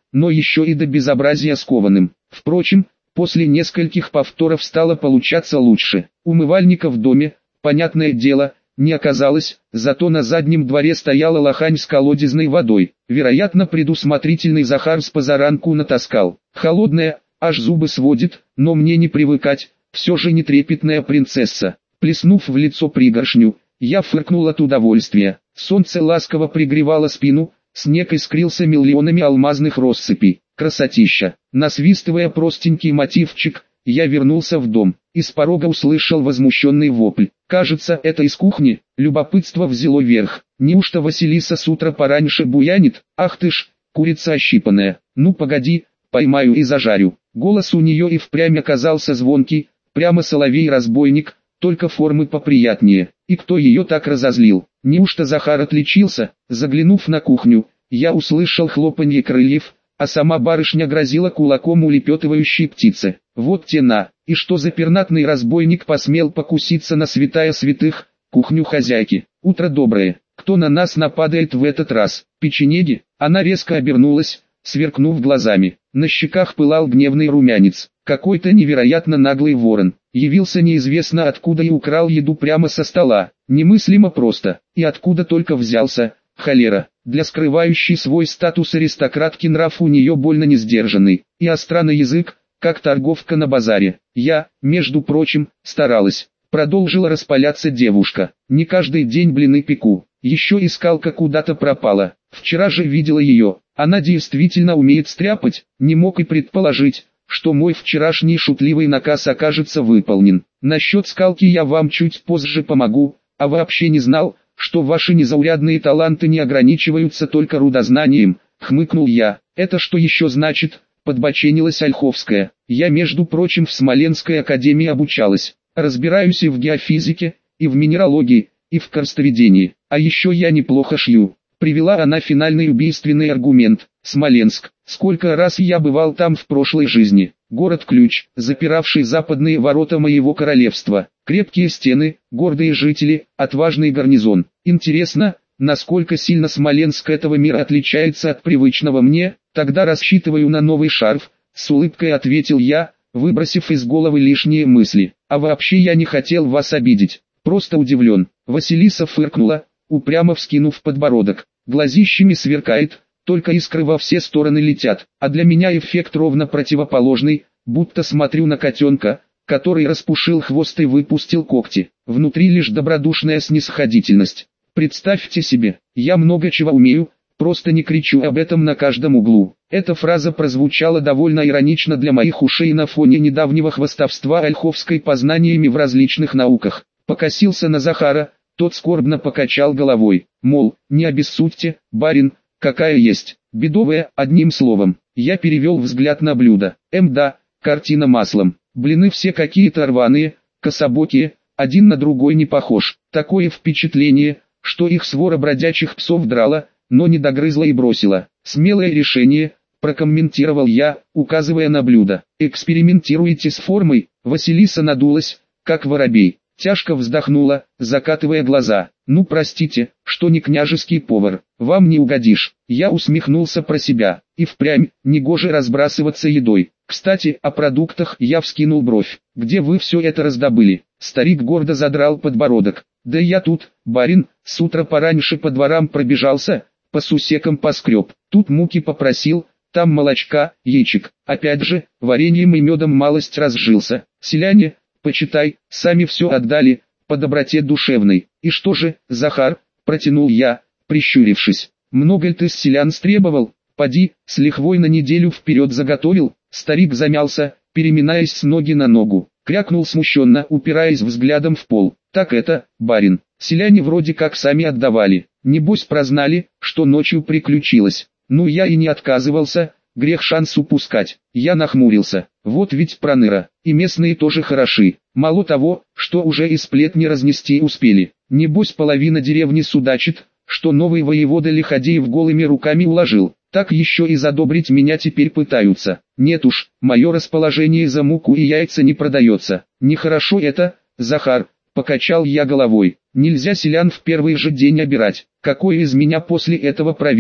но еще и до безобразия скованным. Впрочем, после нескольких повторов стало получаться лучше. Умывальника в доме, понятное дело, не оказалось, зато на заднем дворе стояла лохань с колодезной водой. Вероятно, предусмотрительный Захар с позаранку натаскал. Холодная, аж зубы сводит, но мне не привыкать, все же не трепетная принцесса. Плеснув в лицо пригоршню, я фыркнул от удовольствия. Солнце ласково пригревало спину, снег искрился миллионами алмазных россыпей. Красотища. Насвистывая простенький мотивчик, я вернулся в дом. Из порога услышал возмущенный вопль. Кажется, это из кухни. Любопытство взяло верх. Неужто Василиса с утра пораньше буянит? Ах ты ж, курица ощипанная. Ну погоди, поймаю и зажарю. Голос у нее и впрямь оказался звонкий, прямо соловей-разбойник, только формы поприятнее. И кто ее так разозлил? Неужто Захар отличился? Заглянув на кухню, я услышал хлопанье крыльев, а сама барышня грозила кулаком улепетывающей птице. Вот тена, и что за пернатный разбойник посмел покуситься на святая святых, кухню хозяйки. Утро доброе, кто на нас нападает в этот раз? Печенеги? Она резко обернулась, сверкнув глазами. На щеках пылал гневный румянец. Какой-то невероятно наглый ворон. Явился неизвестно откуда и украл еду прямо со стола. Немыслимо просто. И откуда только взялся, холера. Для скрывающей свой статус аристократки нрав у нее больно несдержанный. И остра на язык, как торговка на базаре. Я, между прочим, старалась. Продолжила распаляться девушка. Не каждый день блины пеку. Еще искалка куда-то пропала. Вчера же видела ее. Она действительно умеет стряпать. Не мог и предположить, что мой вчерашний шутливый наказ окажется выполнен. Насчет скалки я вам чуть позже помогу, а вообще не знал, что ваши незаурядные таланты не ограничиваются только рудознанием, хмыкнул я. Это что еще значит? Подбоченилась Ольховская. Я, между прочим, в Смоленской академии обучалась. Разбираюсь и в геофизике, и в минералогии, и в карстоведении. А еще я неплохо шью. Привела она финальный убийственный аргумент. Смоленск. Сколько раз я бывал там в прошлой жизни. Город-ключ, запиравший западные ворота моего королевства. Крепкие стены, гордые жители, отважный гарнизон. Интересно, насколько сильно Смоленск этого мира отличается от привычного мне? Тогда рассчитываю на новый шарф, с улыбкой ответил я, выбросив из головы лишние мысли. А вообще я не хотел вас обидеть. Просто удивлен. Василиса фыркнула, упрямо вскинув подбородок. Глазищами сверкает, только искры во все стороны летят. А для меня эффект ровно противоположный, будто смотрю на котенка, который распушил хвост и выпустил когти. Внутри лишь добродушная снисходительность. Представьте себе, я много чего умею, просто не кричу об этом на каждом углу. Эта фраза прозвучала довольно иронично для моих ушей на фоне недавнего хвастовства Ольховской познаниями в различных науках. Покосился на Захара, тот скорбно покачал головой, мол, не обессудьте, барин, какая есть, бедовая, одним словом. Я перевел взгляд на блюдо. Да, картина маслом. Блины все какие-то рваные, кособокие, один на другой не похож. Такое впечатление, что их свора бродячих псов драла, но не догрызла и бросила. Смелое решение, прокомментировал я, указывая на блюдо. Экспериментируете с формой? Василиса надулась, как воробей. Тяжко вздохнула, закатывая глаза. Ну простите, что не княжеский повар, вам не угодишь. Я усмехнулся про себя. И впрямь, негоже разбрасываться едой. Кстати, о продуктах я вскинул бровь. Где вы все это раздобыли? Старик гордо задрал подбородок. Да я тут, барин, с утра пораньше по дворам пробежался, по сусекам поскреб. Тут муки попросил, там молочка, яичек. Опять же, вареньем и медом малость разжился. Селяне, почитай, сами все отдали, по доброте душевной. И что же, Захар, протянул я, прищурившись. Много ли ты с селян стребовал? Поди, с лихвой на неделю вперед заготовил. Старик замялся, переминаясь с ноги на ногу. Крякнул смущенно, упираясь взглядом в пол. Так это, барин, селяне вроде как сами отдавали. Небось прознали, что ночью приключилось. Ну я и не отказывался, грех шанс упускать. Я нахмурился. Вот ведь проныра, и местные тоже хороши. Мало того, что уже и сплетни разнести успели. Небось половина деревни судачит, что новый воевода Лиходеев голыми руками уложил. Так еще и задобрить меня теперь пытаются. Нет уж, мое расположение за муку и яйца не продается. Нехорошо это, Захар, покачал я головой. Нельзя селян в первый же день обирать. Какой из меня после этого правитель?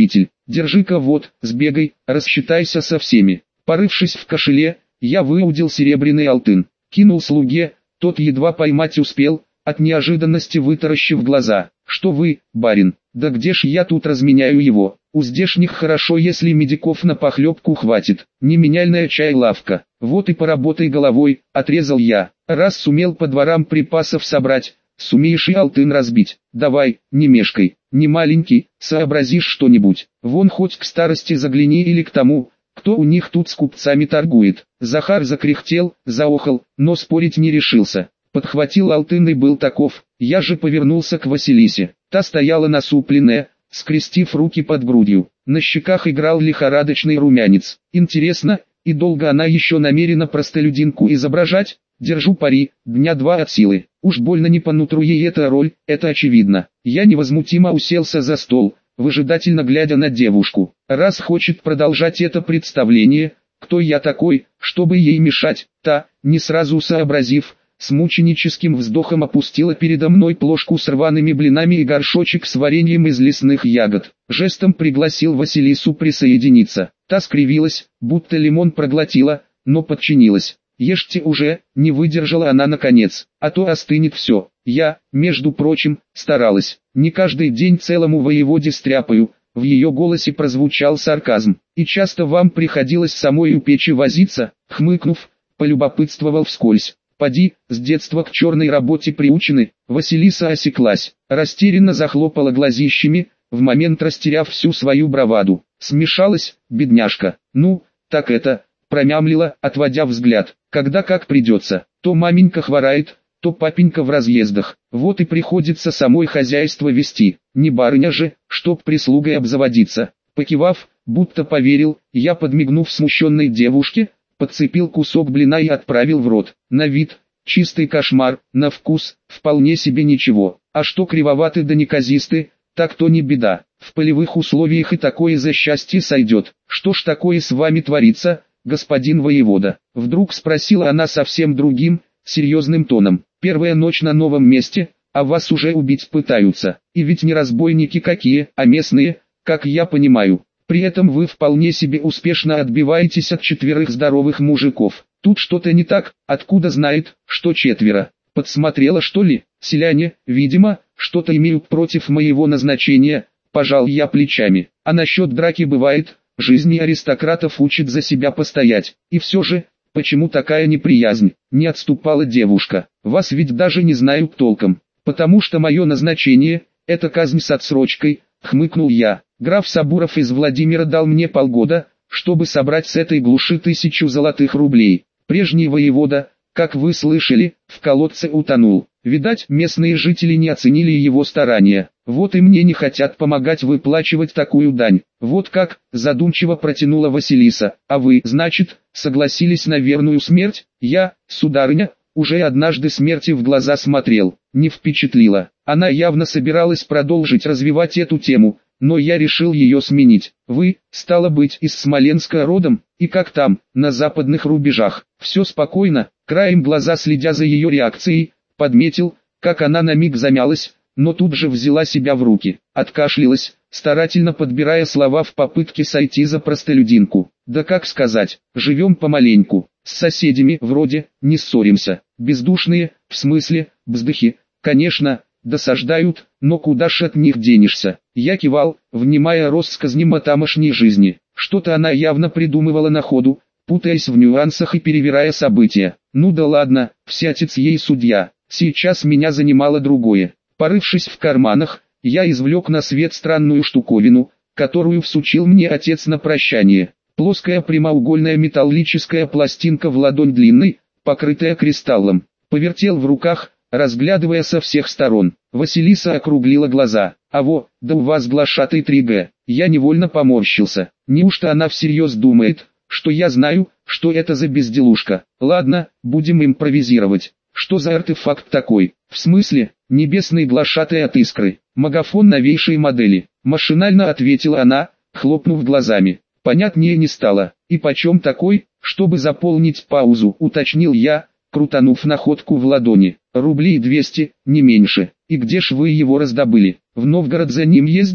держи-ка вот, сбегай, рассчитайся со всеми. Порывшись в кошеле, я выудил серебряный алтын, кинул слуге, тот едва поймать успел, от неожиданности вытаращив глаза. Что вы, барин, да где ж я тут разменяю его? У здешних хорошо, если медиков на похлебку хватит, не меняльная чай-лавка. Вот и поработай головой, отрезал я. Раз сумел по дворам припасов собрать, сумеешь и алтын разбить. Давай, не мешкай, не маленький, сообразишь что-нибудь. Вон хоть к старости загляни или к тому, кто у них тут с купцами торгует. Захар закряхтел, заохал, но спорить не решился. Подхватил алтын и был таков. Я же повернулся к Василисе. Та стояла насупленная, скрестив руки под грудью. На щеках играл лихорадочный румянец. Интересно, и долго она еще намерена простолюдинку изображать? Держу пари, дня 2 от силы. Уж больно не по нутру ей эта роль, это очевидно. Я невозмутимо уселся за стол, выжидательно глядя на девушку. Раз хочет продолжать это представление, кто я такой, чтобы ей мешать? Та, не сразу сообразив, с мученическим вздохом опустила передо мной плошку с рваными блинами и горшочек с вареньем из лесных ягод. Жестом пригласил Василису присоединиться. Та скривилась, будто лимон проглотила, но подчинилась. «Ешьте уже», — не выдержала она наконец, — «а то остынет все». Я, между прочим, старалась. Не каждый день целому воеводе стряпаю. В ее голосе прозвучал сарказм. «И часто вам приходилось самой у печи возиться?» Хмыкнув, полюбопытствовал вскользь. «Поди, с детства к черной работе приучены». Василиса осеклась, растерянно захлопала глазищами, в момент растеряв всю свою браваду. Смешалась, бедняжка. «Ну, так это...» промямлила, отводя взгляд. «Когда как придется, то маменька хворает, то папенька в разъездах, вот и приходится самой хозяйство вести, не барыня же, чтоб прислугой обзаводиться». Покивав, будто поверил, я, подмигнув смущенной девушке, подцепил кусок блина и отправил в рот. На вид чистый кошмар, на вкус вполне себе ничего, а что кривоваты да неказисты, так то не беда, в полевых условиях и такое за счастье сойдет. «Что ж такое с вами творится, господин воевода?» Вдруг спросила она совсем другим, серьезным тоном. «Первая ночь на новом месте, а вас уже убить пытаются. И ведь не разбойники какие, а местные, как я понимаю. При этом вы вполне себе успешно отбиваетесь от 4 здоровых мужиков. Тут что-то не так, откуда знает, что 4? Подсмотрела что ли? Селяне, видимо, что-то имеют против моего назначения». Пожал я плечами. «А насчет драки бывает, жизни аристократов учит за себя постоять. И все же, почему такая неприязнь?» Не отступала девушка. «Вас ведь даже не знаю толком. Потому что мое назначение – это казнь с отсрочкой», – хмыкнул я. «Граф Сабуров из Владимира дал мне полгода, чтобы собрать с этой глуши 1000 золотых рублей. Прежний воевода, как вы слышали, в колодце утонул. Видать, местные жители не оценили его старания. Вот и мне не хотят помогать выплачивать такую дань». «Вот как», – задумчиво протянула Василиса. «А вы, значит, согласились на верную смерть?» Я, сударыня, уже однажды смерти в глаза смотрел. Не впечатлила. Она явно собиралась продолжить развивать эту тему, но я решил ее сменить. «Вы, стало быть, из Смоленска родом, и как там, на западных рубежах?» «Все спокойно», краем глаза следя за ее реакцией, подметил, как она на миг замялась, но тут же взяла себя в руки, откашлялась, старательно подбирая слова в попытке сойти за простолюдинку. «Да как сказать, живем помаленьку, с соседями вроде, не ссоримся, бездушные, в смысле, бздыхи, конечно, досаждают, но куда ж от них денешься?» Я кивал, внимая россказням о тамошней жизни. Что-то она явно придумывала на ходу, путаясь в нюансах и перевирая события. «Ну да ладно, всятец ей судья, сейчас меня занимало другое». Порывшись в карманах, я извлек на свет странную штуковину, которую всучил мне отец на прощание. Плоская прямоугольная металлическая пластинка в ладонь длинной, покрытая кристаллом. Повертел в руках, разглядывая со всех сторон. Василиса округлила глаза. «А во, да у вас глашатай 3Г». Я невольно поморщился. Неужто она всерьез думает, что я знаю, что это за безделушка? Ладно, будем импровизировать. Что за артефакт такой? В смысле, небесный глашатай от искры. Магафон новейшей модели. Машинально ответила она, хлопнув глазами. Понятнее не стало. «И почем такой?» Чтобы заполнить паузу, уточнил я, крутанув находку в ладони. «Рублей 200, не меньше. И где ж вы его раздобыли? В Новгород за ним ездили?»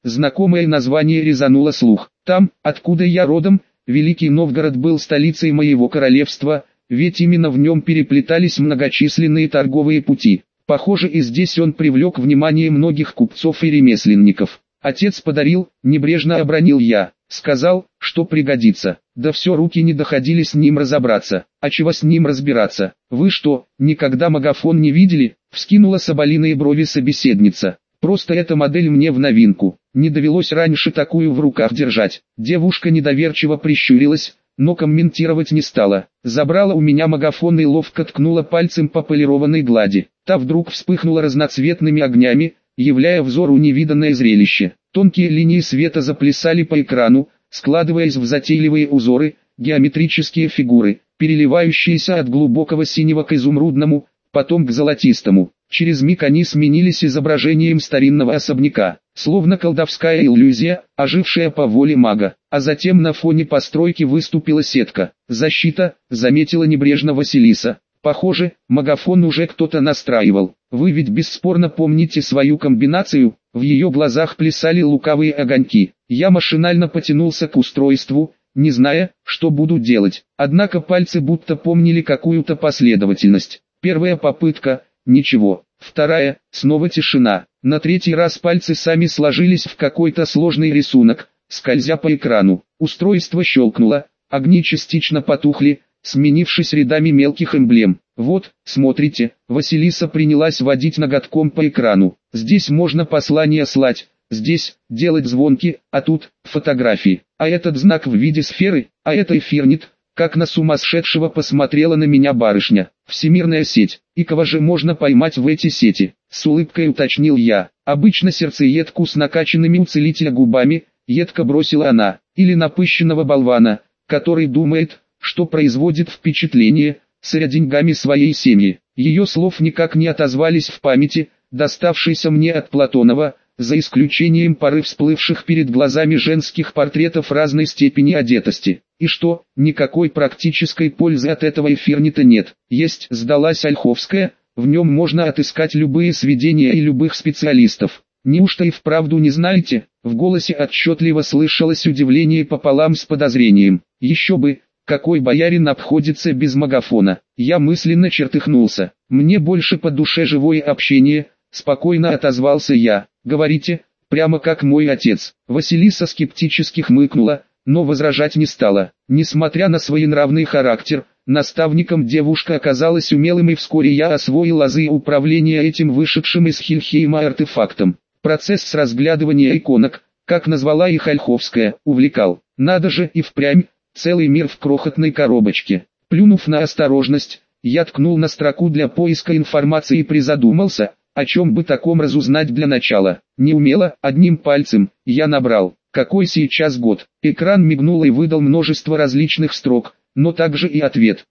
Знакомое название резануло слух. Там, откуда я родом, Великий Новгород был столицей моего королевства, ведь именно в нем переплетались многочисленные торговые пути. Похоже, и здесь он привлек внимание многих купцов и ремесленников. Отец подарил, небрежно обронил я, сказал, что пригодится. Да все, руки не доходили с ним разобраться. А чего с ним разбираться? Вы что, никогда магафон не видели? Вскинула соболиные брови собеседница. Просто эта модель мне в новинку. Не довелось раньше такую в руках держать. Девушка недоверчиво прищурилась, но комментировать не стала. Забрала у меня магафон и ловко ткнула пальцем по полированной глади. Та вдруг вспыхнула разноцветными огнями, являя взору невиданное зрелище. Тонкие линии света заплясали по экрану, складываясь в затейливые узоры, геометрические фигуры, переливающиеся от глубокого синего к изумрудному, потом к золотистому. Через миг они сменились изображением старинного особняка, словно колдовская иллюзия, ожившая по воле мага. А затем на фоне постройки выступила сетка. «Защита», заметила небрежно Василиса. «Похоже, магафон уже кто-то настраивал. Вы ведь бесспорно помните свою комбинацию?» В ее глазах плясали лукавые огоньки. Я машинально потянулся к устройству, не зная, что буду делать. Однако пальцы будто помнили какую-то последовательность. Первая попытка – ничего. Вторая – снова тишина. На третий раз пальцы сами сложились в какой-то сложный рисунок, скользя по экрану. Устройство щелкнуло, огни частично потухли, сменившись рядами мелких эмблем. «Вот, смотрите», Василиса принялась водить ноготком по экрану. «Здесь можно послания слать, здесь делать звонки, а тут фотографии. А этот знак в виде сферы, а это эфирнет». Как на сумасшедшего посмотрела на меня барышня. «Всемирная сеть. И кого же можно поймать в эти сети?» С улыбкой уточнил я. «Обычно сердцеедку с накачанными у целителя губами», едко бросила она. «Или напыщенного болвана, который думает, что производит впечатление, соря деньгами своей семьи». Ее слов никак не отозвались в памяти, доставшейся мне от Платонова, за исключением пары всплывших перед глазами женских портретов разной степени одетости. И что, никакой практической пользы от этого эфирнета нет. Есть, сдалась Ольховская, в нем можно отыскать любые сведения и любых специалистов. Неужто и вправду не знаете? В голосе отчетливо слышалось удивление пополам с подозрением. Еще бы, какой боярин обходится без магафона? Я мысленно чертыхнулся. Мне больше по душе живое общение, спокойно отозвался я. Говорите, прямо как мой отец. Василиса скептически хмыкнула, но возражать не стала. Несмотря на своенравный характер, наставником девушка оказалась умелым, и вскоре я освоил азы управления этим вышедшим из Хильхейма артефактом. Процесс с разглядывания иконок, как назвала их Ольховская, увлекал. Надо же, и впрямь, целый мир в крохотной коробочке. Плюнув на осторожность, я ткнул на строку для поиска информации и призадумался, о чем бы таком разузнать для начала. Неумело, одним пальцем, я набрал. Какой сейчас год? Экран мигнул и выдал множество различных строк, но также и ответ.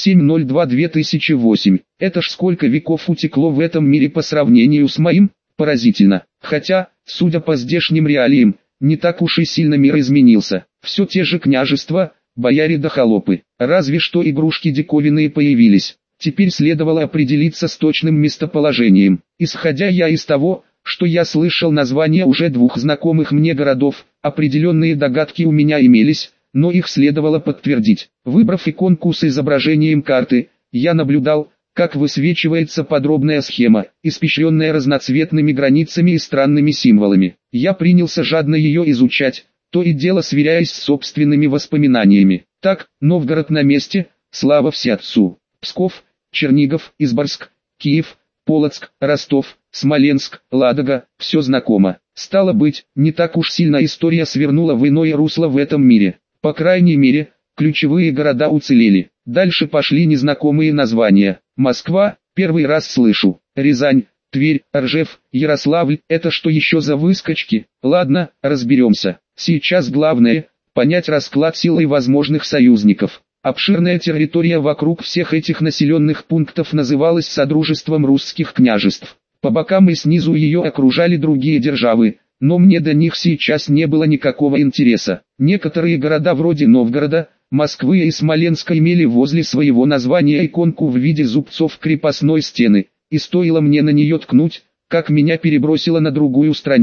0702-2008. Это ж сколько веков утекло в этом мире по сравнению с моим? Поразительно. Хотя, судя по здешним реалиям, не так уж и сильно мир изменился. Все те же княжества, бояре да холопы. Разве что игрушки диковинные появились. Теперь следовало определиться с точным местоположением. Исходя я из того, что я слышал названия уже двух знакомых мне городов, определенные догадки у меня имелись, но их следовало подтвердить. Выбрав иконку с изображением карты, я наблюдал, как высвечивается подробная схема, испещренная разноцветными границами и странными символами. Я принялся жадно ее изучать, то и дело сверяясь с собственными воспоминаниями. Так, Новгород на месте, слава всеотцу. Псков, Чернигов, Изборск, Киев, Полоцк, Ростов, Смоленск, Ладога, все знакомо. Стало быть, не так уж сильно история свернула в иное русло в этом мире. По крайней мере, ключевые города уцелели. Дальше пошли незнакомые названия. Москва, первый раз слышу. Рязань, Тверь, Ржев, Ярославль, это что еще за выскочки? Ладно, разберемся. Сейчас главное, понять расклад сил и возможных союзников. Обширная территория вокруг всех этих населенных пунктов называлась Содружеством русских княжеств. По бокам и снизу ее окружали другие державы, но мне до них сейчас не было никакого интереса. Некоторые города вроде Новгорода, Москвы и Смоленска имели возле своего названия иконку в виде зубцов крепостной стены, и стоило мне на нее ткнуть, как меня перебросило на другую страницу.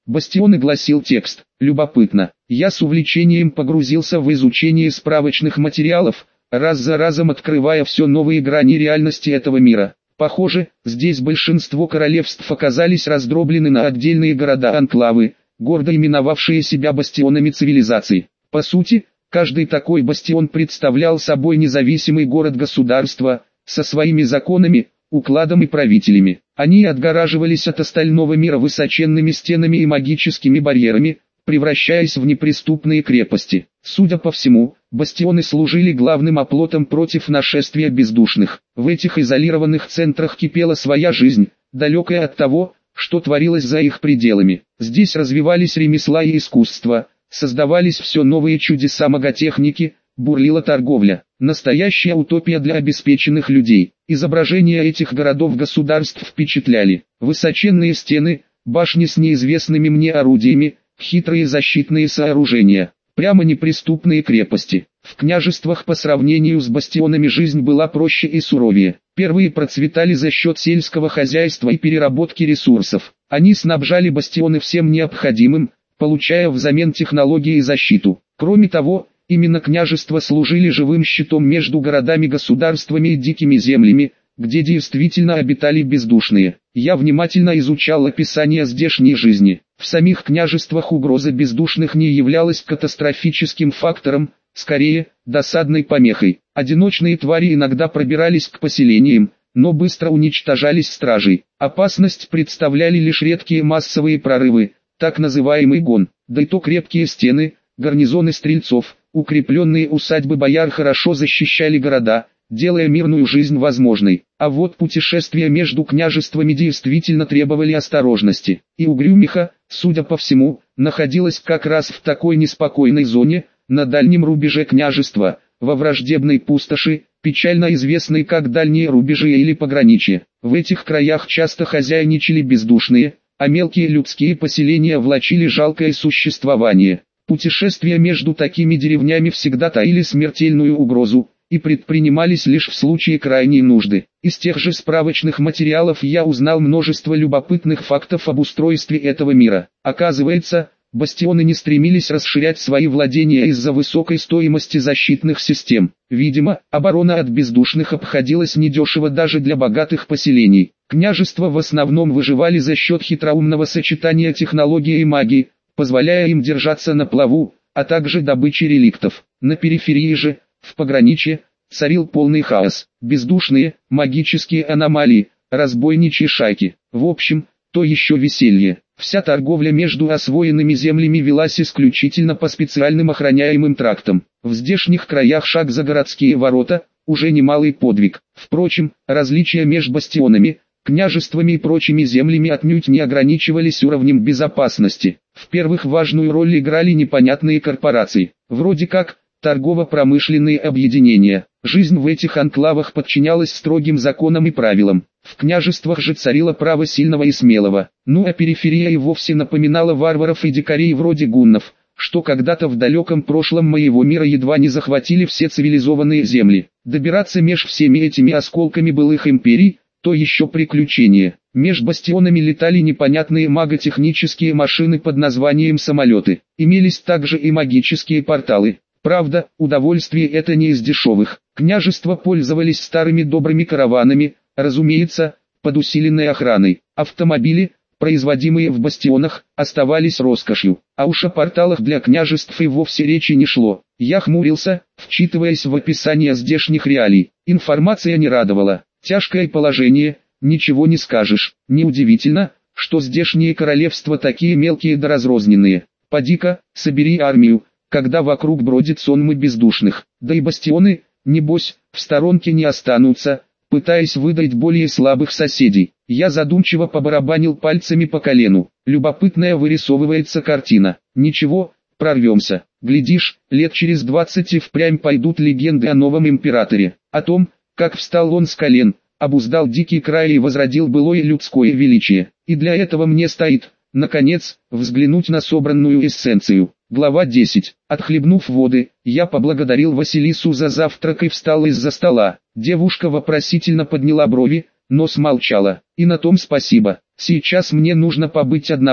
Бастионы, гласил текст. Любопытно. Я с увлечением погрузился в изучение справочных материалов, раз за разом открывая все новые грани реальности этого мира. Похоже, здесь большинство королевств оказались раздроблены на отдельные города-анклавы, гордо именовавшие себя бастионами цивилизации. По сути, каждый такой бастион представлял собой независимый город-государство, со своими законами, укладом и правителями. Они отгораживались от остального мира высоченными стенами и магическими барьерами, превращаясь в неприступные крепости. Судя по всему, бастионы служили главным оплотом против нашествия бездушных. В этих изолированных центрах кипела своя жизнь, далекая от того, что творилось за их пределами. Здесь развивались ремесла и искусства, создавались все новые чудеса маготехники, бурлила торговля. Настоящая утопия для обеспеченных людей. Изображения этих городов-государств впечатляли. Высоченные стены, башни с неизвестными мне орудиями, хитрые защитные сооружения, прямо неприступные крепости. В княжествах по сравнению с бастионами жизнь была проще и суровее. Первые процветали за счет сельского хозяйства и переработки ресурсов. Они снабжали бастионы всем необходимым, получая взамен технологии и защиту. Кроме того, именно княжества служили живым щитом между городами-государствами и дикими землями, где действительно обитали бездушные. Я внимательно изучал описание здешней жизни. В самих княжествах угроза бездушных не являлась катастрофическим фактором, скорее, досадной помехой. Одиночные твари иногда пробирались к поселениям, но быстро уничтожались стражей. Опасность представляли лишь редкие массовые прорывы, так называемый гон. Да и то крепкие стены, гарнизоны стрельцов, укрепленные усадьбы бояр хорошо защищали города, делая мирную жизнь возможной. А вот путешествия между княжествами действительно требовали осторожности. И Угрюмиха, судя по всему, находилась как раз в такой неспокойной зоне, на дальнем рубеже княжества, во враждебной пустоши, печально известной как дальние рубежи или пограничье. В этих краях часто хозяйничали бездушные, а мелкие людские поселения влачили жалкое существование. Путешествия между такими деревнями всегда таили смертельную угрозу, и предпринимались лишь в случае крайней нужды. Из тех же справочных материалов я узнал множество любопытных фактов об устройстве этого мира. Оказывается, бастионы не стремились расширять свои владения из-за высокой стоимости защитных систем. Видимо, оборона от бездушных обходилась недешево даже для богатых поселений. Княжества в основном выживали за счет хитроумного сочетания технологии и магии, позволяя им держаться на плаву, а также добычи реликтов. На периферии же, в пограничье, царил полный хаос. Бездушные, магические аномалии, разбойничьи шайки. В общем, то еще веселье. Вся торговля между освоенными землями велась исключительно по специальным охраняемым трактам. В здешних краях шаг за городские ворота – уже немалый подвиг. Впрочем, различия между бастионами, княжествами и прочими землями отнюдь не ограничивались уровнем безопасности. В-первых, важную роль играли непонятные корпорации. Вроде как торгово-промышленные объединения. Жизнь в этих анклавах подчинялась строгим законам и правилам. В княжествах же царило право сильного и смелого. Ну а периферия и вовсе напоминала варваров и дикарей вроде гуннов, что когда-то в далеком прошлом моего мира едва не захватили все цивилизованные земли. Добираться меж всеми этими осколками былых империй – то еще приключение. Меж бастионами летали непонятные маготехнические машины под названием самолеты. Имелись также и магические порталы. Правда, удовольствие это не из дешевых. Княжества пользовались старыми добрыми караванами, разумеется, под усиленной охраной. Автомобили, производимые в бастионах, оставались роскошью. А уж о порталах для княжеств и вовсе речи не шло. Я хмурился, вчитываясь в описание здешних реалий. Информация не радовала. Тяжкое положение, ничего не скажешь. Неудивительно, что здешние королевства такие мелкие да разрозненные. Поди-ка, собери армию, когда вокруг бродит сонмы бездушных. Да и бастионы, небось, в сторонке не останутся, пытаясь выдать более слабых соседей. Я задумчиво побарабанил пальцами по колену. Любопытная вырисовывается картина. Ничего, прорвемся. Глядишь, лет через 20 и впрямь пойдут легенды о новом императоре. О том, как встал он с колен, обуздал дикий край и возродил былое людское величие. И для этого мне стоит, наконец, взглянуть на собранную эссенцию. Глава 10. Отхлебнув воды, я поблагодарил Василису за завтрак и встал из-за стола. Девушка вопросительно подняла брови, но смолчала. И на том спасибо. Сейчас мне нужно побыть одному,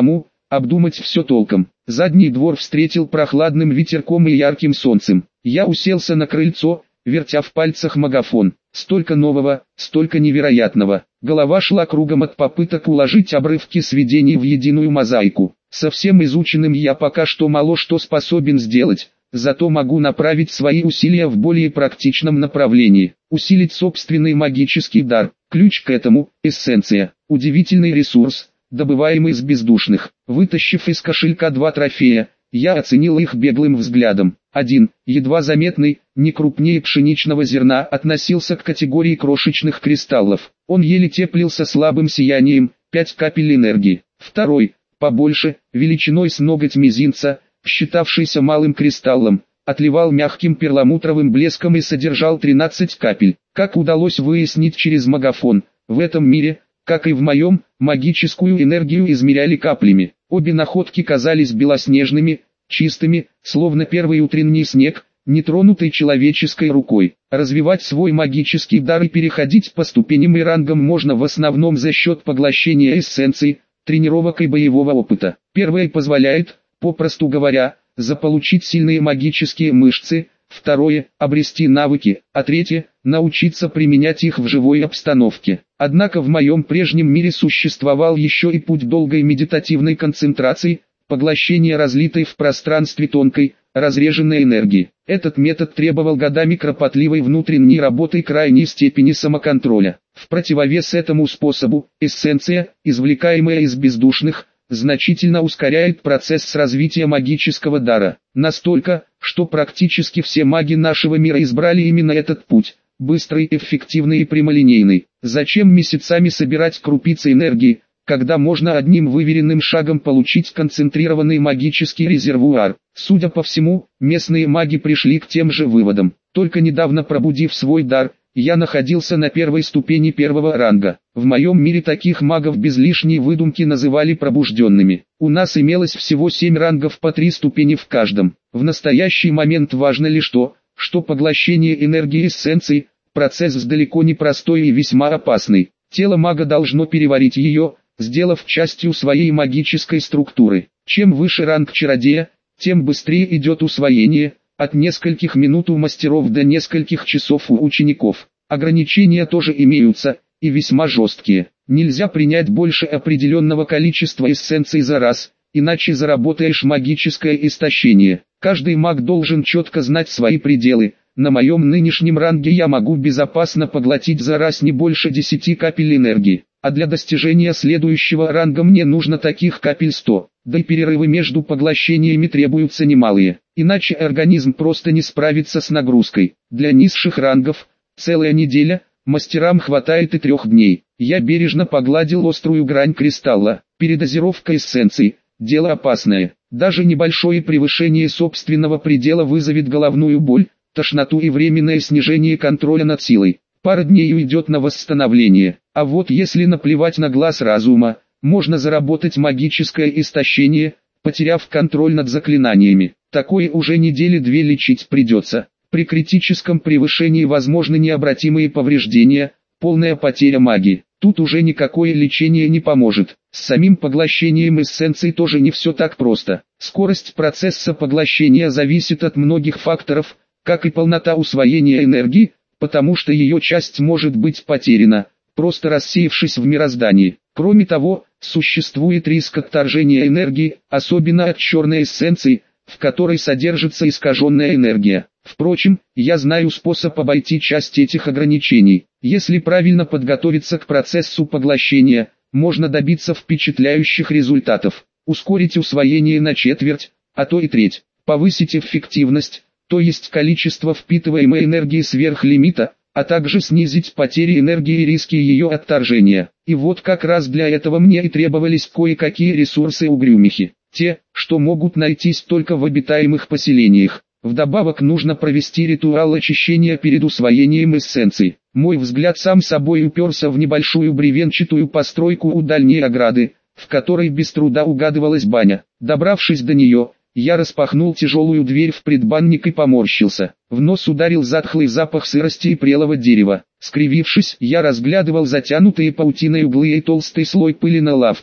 обдумать все толком. Задний двор встретил прохладным ветерком и ярким солнцем. Я уселся на крыльцо, вертя в пальцах магафон. Столько нового, столько невероятного. Голова шла кругом от попыток уложить обрывки сведений в единую мозаику. Совсем изученным я пока что мало что способен сделать, зато могу направить свои усилия в более практичном направлении. Усилить собственный магический дар. Ключ к этому – эссенция. Удивительный ресурс, добываемый из бездушных. Вытащив из кошелька 2 трофея, я оценил их беглым взглядом. Один, едва заметный, не крупнее пшеничного зерна, относился к категории крошечных кристаллов. Он еле теплился слабым сиянием, 5 капель энергии. Второй, побольше, величиной с ноготь мизинца, считавшийся малым кристаллом, отливал мягким перламутровым блеском и содержал 13 капель. Как удалось выяснить через магафон, в этом мире, как и в моем, магическую энергию измеряли каплями. Обе находки казались белоснежными, чистыми, словно первый утренний снег, нетронутый человеческой рукой. Развивать свой магический дар и переходить по ступеням и рангам можно в основном за счет поглощения эссенций, тренировок и боевого опыта. Первое позволяет, попросту говоря, заполучить сильные магические мышцы, второе – обрести навыки, а третье – научиться применять их в живой обстановке. Однако в моем прежнем мире существовал еще и путь долгой медитативной концентрации, поглощения разлитой в пространстве тонкой, разреженной энергии. Этот метод требовал годами кропотливой внутренней работы и крайней степени самоконтроля. В противовес этому способу, эссенция, извлекаемая из бездушных, значительно ускоряет процесс развития магического дара. Настолько, что практически все маги нашего мира избрали именно этот путь. Быстрый, эффективный и прямолинейный. Зачем месяцами собирать крупицы энергии, когда можно одним выверенным шагом получить концентрированный магический резервуар? Судя по всему, местные маги пришли к тем же выводам. Только недавно пробудив свой дар, я находился на первой ступени первого ранга. В моем мире таких магов без лишней выдумки называли пробужденными. У нас имелось всего 7 рангов по 3 ступени в каждом. В настоящий момент важно лишь то, что поглощение энергии эссенций – процесс далеко не простой и весьма опасный. Тело мага должно переварить ее, сделав частью своей магической структуры. Чем выше ранг чародея, тем быстрее идет усвоение, от нескольких минут у мастеров до нескольких часов у учеников. Ограничения тоже имеются, и весьма жесткие. Нельзя принять больше определенного количества эссенций за раз, иначе заработаешь магическое истощение. Каждый маг должен четко знать свои пределы. На моем нынешнем ранге я могу безопасно поглотить за раз не больше 10 капель энергии, а для достижения следующего ранга мне нужно таких капель 100, да и перерывы между поглощениями требуются немалые, иначе организм просто не справится с нагрузкой. Для низших рангов целая неделя, мастерам хватает и 3 дней. Я бережно погладил острую грань кристалла. Передозировка эссенций – дело опасное. Даже небольшое превышение собственного предела вызовет головную боль, тошноту и временное снижение контроля над силой. Пара дней уйдет на восстановление. А вот если наплевать на глаз разума, можно заработать магическое истощение, потеряв контроль над заклинаниями. Такое уже недели 2 лечить придется. При критическом превышении возможны необратимые повреждения, полная потеря магии. Тут уже никакое лечение не поможет. С самим поглощением эссенций тоже не все так просто. Скорость процесса поглощения зависит от многих факторов, как и полнота усвоения энергии, потому что ее часть может быть потеряна, просто рассеявшись в мироздании. Кроме того, существует риск отторжения энергии, особенно от черной эссенции, в которой содержится искаженная энергия. Впрочем, я знаю способ обойти часть этих ограничений. Если правильно подготовиться к процессу поглощения, можно добиться впечатляющих результатов. Ускорить усвоение на четверть, а то и треть. Повысить эффективность, то есть количество впитываемой энергии сверх лимита, а также снизить потери энергии и риски ее отторжения. И вот как раз для этого мне и требовались кое-какие ресурсы угрюмихи. Те, что могут найтись только в обитаемых поселениях. Вдобавок нужно провести ритуал очищения перед усвоением эссенций. Мой взгляд сам собой уперся в небольшую бревенчатую постройку у дальней ограды, в которой без труда угадывалась баня. Добравшись до нее, я распахнул тяжелую дверь в предбанник и поморщился. В нос ударил затхлый запах сырости и прелого дерева. Скривившись, я разглядывал затянутые паутиной углы и толстый слой пыли на лавках.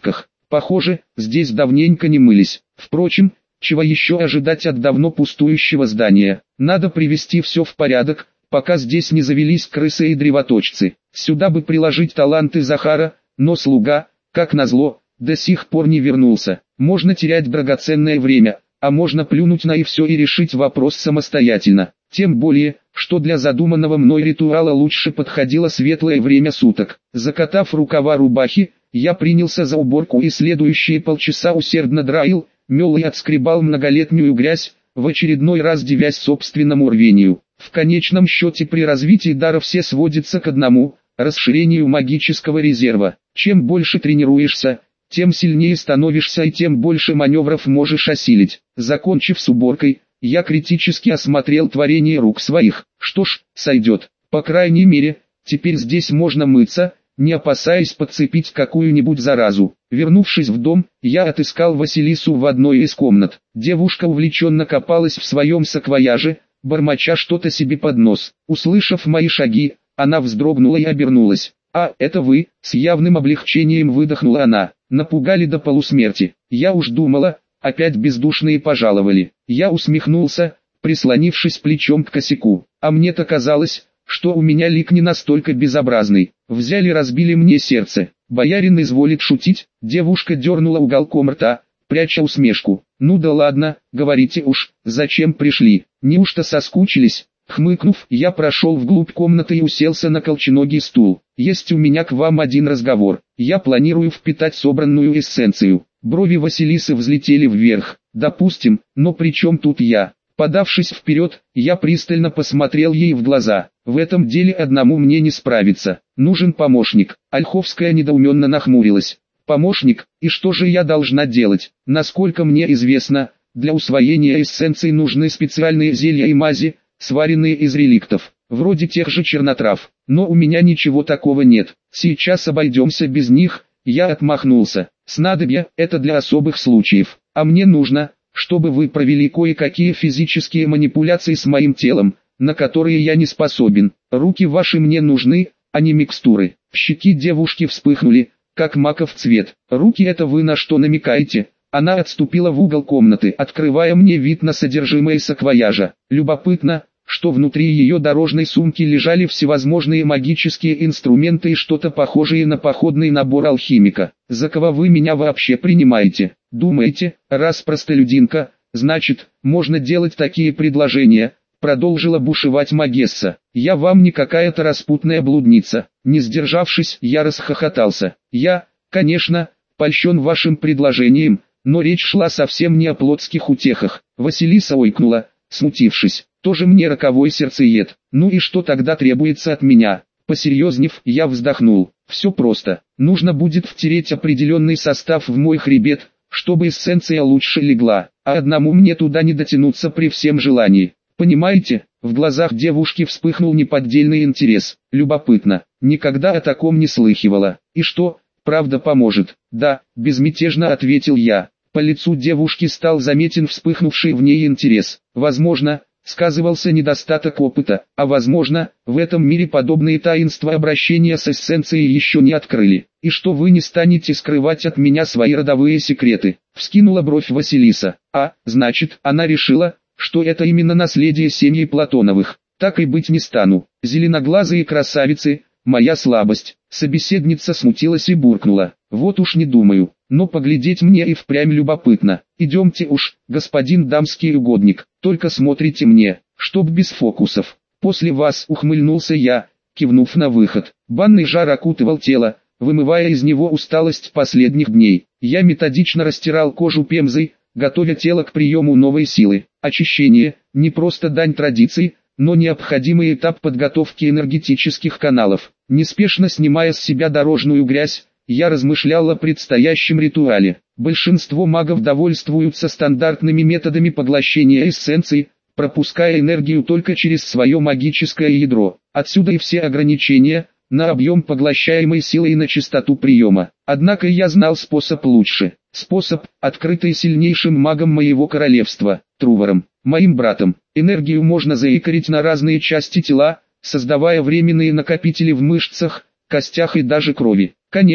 Похоже, здесь давненько не мылись. Впрочем, чего еще ожидать от давно пустующего здания? Надо привести все в порядок, пока здесь не завелись крысы и древоточцы. Сюда бы приложить таланты Захара, но слуга, как назло, до сих пор не вернулся. Можно терять драгоценное время, а можно плюнуть на и все и решить вопрос самостоятельно. Тем более, что для задуманного мной ритуала лучше подходило светлое время суток. Закатав рукава рубахи, я принялся за уборку и следующие полчаса усердно драил, мел и отскребал многолетнюю грязь, в очередной раз дивясь собственному рвению. В конечном счете при развитии дара все сводится к одному – расширению магического резерва. Чем больше тренируешься, тем сильнее становишься и тем больше маневров можешь осилить. Закончив с уборкой, я критически осмотрел творение рук своих. Что ж, сойдет. По крайней мере, теперь здесь можно мыться, не опасаясь подцепить какую-нибудь заразу. Вернувшись в дом, я отыскал Василису в одной из комнат. Девушка увлеченно копалась в своем саквояже, бормоча что-то себе под нос. Услышав мои шаги, она вздрогнула и обернулась. «А, это вы?» — с явным облегчением выдохнула она. «Напугали до полусмерти. Я уж думала, опять бездушные пожаловали». Я усмехнулся, прислонившись плечом к косяку. А мне-то казалось, что у меня лик не настолько безобразный. Взяли, разбили мне сердце. Боярин изволит шутить. Девушка дернула уголком рта, пряча усмешку. «Ну да ладно, говорите уж, зачем пришли? Неужто соскучились?» Хмыкнув, я прошел вглубь комнаты и уселся на колченогий стул. «Есть у меня к вам один разговор. Я планирую впитать собранную эссенцию». Брови Василисы взлетели вверх. «Допустим, но при чем тут я?» Подавшись вперед, я пристально посмотрел ей в глаза. «В этом деле одному мне не справиться. Нужен помощник». Ольховская недоуменно нахмурилась. «Помощник? И что же я должна делать? Насколько мне известно, для усвоения эссенций нужны специальные зелья и мази, сваренные из реликтов, вроде тех же чернотрав. Но у меня ничего такого нет. Сейчас обойдемся без них». Я отмахнулся. «Снадобья – это для особых случаев. А мне нужно, чтобы вы провели кое-какие физические манипуляции с моим телом, на которые я не способен. Руки ваши мне нужны, а не микстуры». Щеки девушки вспыхнули, как маков цвет. «Руки — это вы на что намекаете?» Она отступила в угол комнаты, открывая мне вид на содержимое саквояжа. Любопытно, что внутри ее дорожной сумки лежали всевозможные магические инструменты и что-то похожее на походный набор алхимика. «За кого вы меня вообще принимаете? Думаете, раз простолюдинка, значит, можно делать такие предложения?» Продолжила бушевать Магесса. «Я вам не какая-то распутная блудница». Не сдержавшись, я расхохотался. «Я, конечно, польщен вашим предложением, но речь шла совсем не о плотских утехах». Василиса ойкнула, смутившись. «Тоже мне роковой сердцеед. Ну и что тогда требуется от меня?» Посерьезнев, я вздохнул. «Все просто. Нужно будет втереть определенный состав в мой хребет, чтобы эссенция лучше легла, а одному мне туда не дотянуться при всем желании. Понимаете?» В глазах девушки вспыхнул неподдельный интерес. «Любопытно. Никогда о таком не слыхивала. И что, правда поможет?» «Да», безмятежно ответил я. По лицу девушки стал заметен вспыхнувший в ней интерес. Возможно, сказывался недостаток опыта, а возможно, в этом мире подобные таинства обращения с эссенцией еще не открыли. «И что вы не станете скрывать от меня свои родовые секреты?» Вскинула бровь Василиса. «А, значит, она решила, что это именно наследие семьи Платоновых. Так и быть не стану. Зеленоглазые красавицы – моя слабость». Собеседница смутилась и буркнула. «Вот уж не думаю, но поглядеть мне и впрямь любопытно. Идемте уж, господин дамский угодник, только смотрите мне, чтоб без фокусов». «После вас», ухмыльнулся я, кивнув на выход. Банный жар окутывал тело, вымывая из него усталость последних дней. Я методично растирал кожу пемзой, готовя тело к приему новой силы. Очищение – не просто дань традиции, но необходимый этап подготовки энергетических каналов. Неспешно снимая с себя дорожную грязь, я размышлял о предстоящем ритуале. Большинство магов довольствуются стандартными методами поглощения эссенций, пропуская энергию только через свое магическое ядро. Отсюда и все ограничения на объем поглощаемой силы и на частоту приема. Однако я знал способ лучше. Способ, открытый сильнейшим магом моего королевства, Трувором, моим братом. Энергию можно заикарить на разные части тела, создавая временные накопители в мышцах, костях и даже крови. Конечно,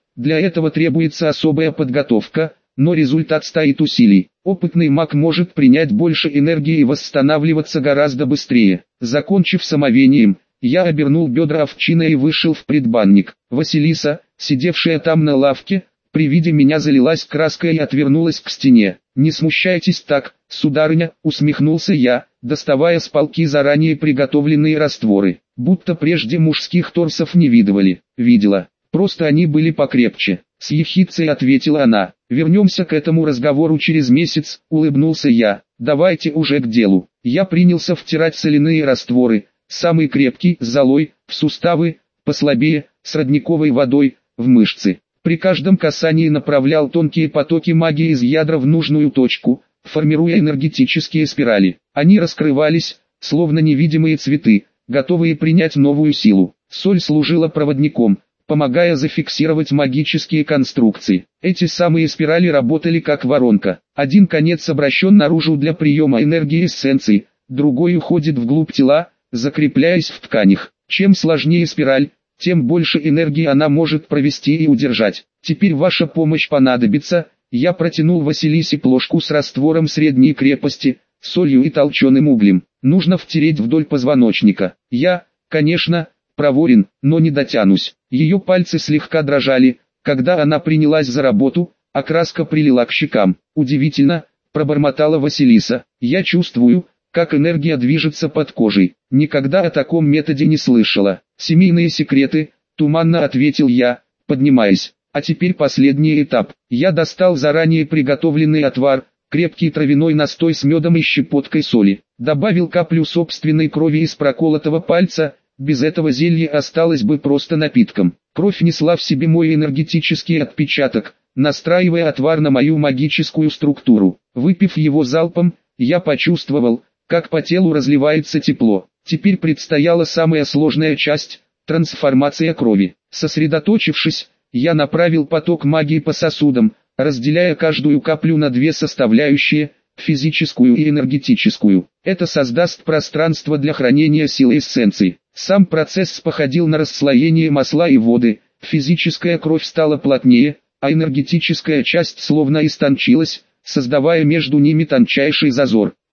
Для этого требуется особая подготовка, но результат стоит усилий. Опытный маг может принять больше энергии и восстанавливаться гораздо быстрее. Закончив с омовением, я обернул бедра овчиной и вышел в предбанник. Василиса, сидевшая там на лавке, при виде меня залилась краской и отвернулась к стене. «Не смущайтесь так, сударыня», — усмехнулся я, доставая с полки заранее приготовленные растворы. Будто прежде мужских торсов не видывали. Видела. Просто они были покрепче. С ехидцей ответила она. «Вернемся к этому разговору через месяц», — улыбнулся я. «Давайте уже к делу». Я принялся втирать соляные растворы, самый крепкий, с золой, в суставы, послабее, с родниковой водой, в мышцы. При каждом касании направлял тонкие потоки магии из ядра в нужную точку, формируя энергетические спирали. Они раскрывались, словно невидимые цветы, готовые принять новую силу. Соль служила проводником, помогая зафиксировать магические конструкции. Эти самые спирали работали как воронка. Один конец обращен наружу для приема энергии эссенции, другой уходит вглубь тела, закрепляясь в тканях. Чем сложнее спираль, тем больше энергии она может провести и удержать. Теперь ваша помощь понадобится. Я протянул Василисе плошку с раствором средней крепости, солью и толченым углем. Нужно втереть вдоль позвоночника. Я, конечно, проворен, но не дотянусь. Ее пальцы слегка дрожали, когда она принялась за работу, а краска прилила к щекам. Удивительно, пробормотала Василиса. Я чувствую, как энергия движется под кожей. Никогда о таком методе не слышала. Семейные секреты, туманно ответил я, поднимаясь. А теперь последний этап. Я достал заранее приготовленный отвар, крепкий травяной настой с медом и щепоткой соли. Добавил каплю собственной крови из проколотого пальца, без этого зелье осталось бы просто напитком. Кровь несла в себе мой энергетический отпечаток, настраивая отвар на мою магическую структуру. Выпив его залпом, я почувствовал, как по телу разливается тепло. Теперь предстояла самая сложная часть – трансформация крови. Сосредоточившись, я направил поток магии по сосудам, разделяя каждую каплю на две составляющие – физическую и энергетическую. Это создаст пространство для хранения силы эссенции. Сам процесс походил на расслоение масла и воды, физическая кровь стала плотнее, а энергетическая часть словно истончилась, создавая между ними тончайший зазор.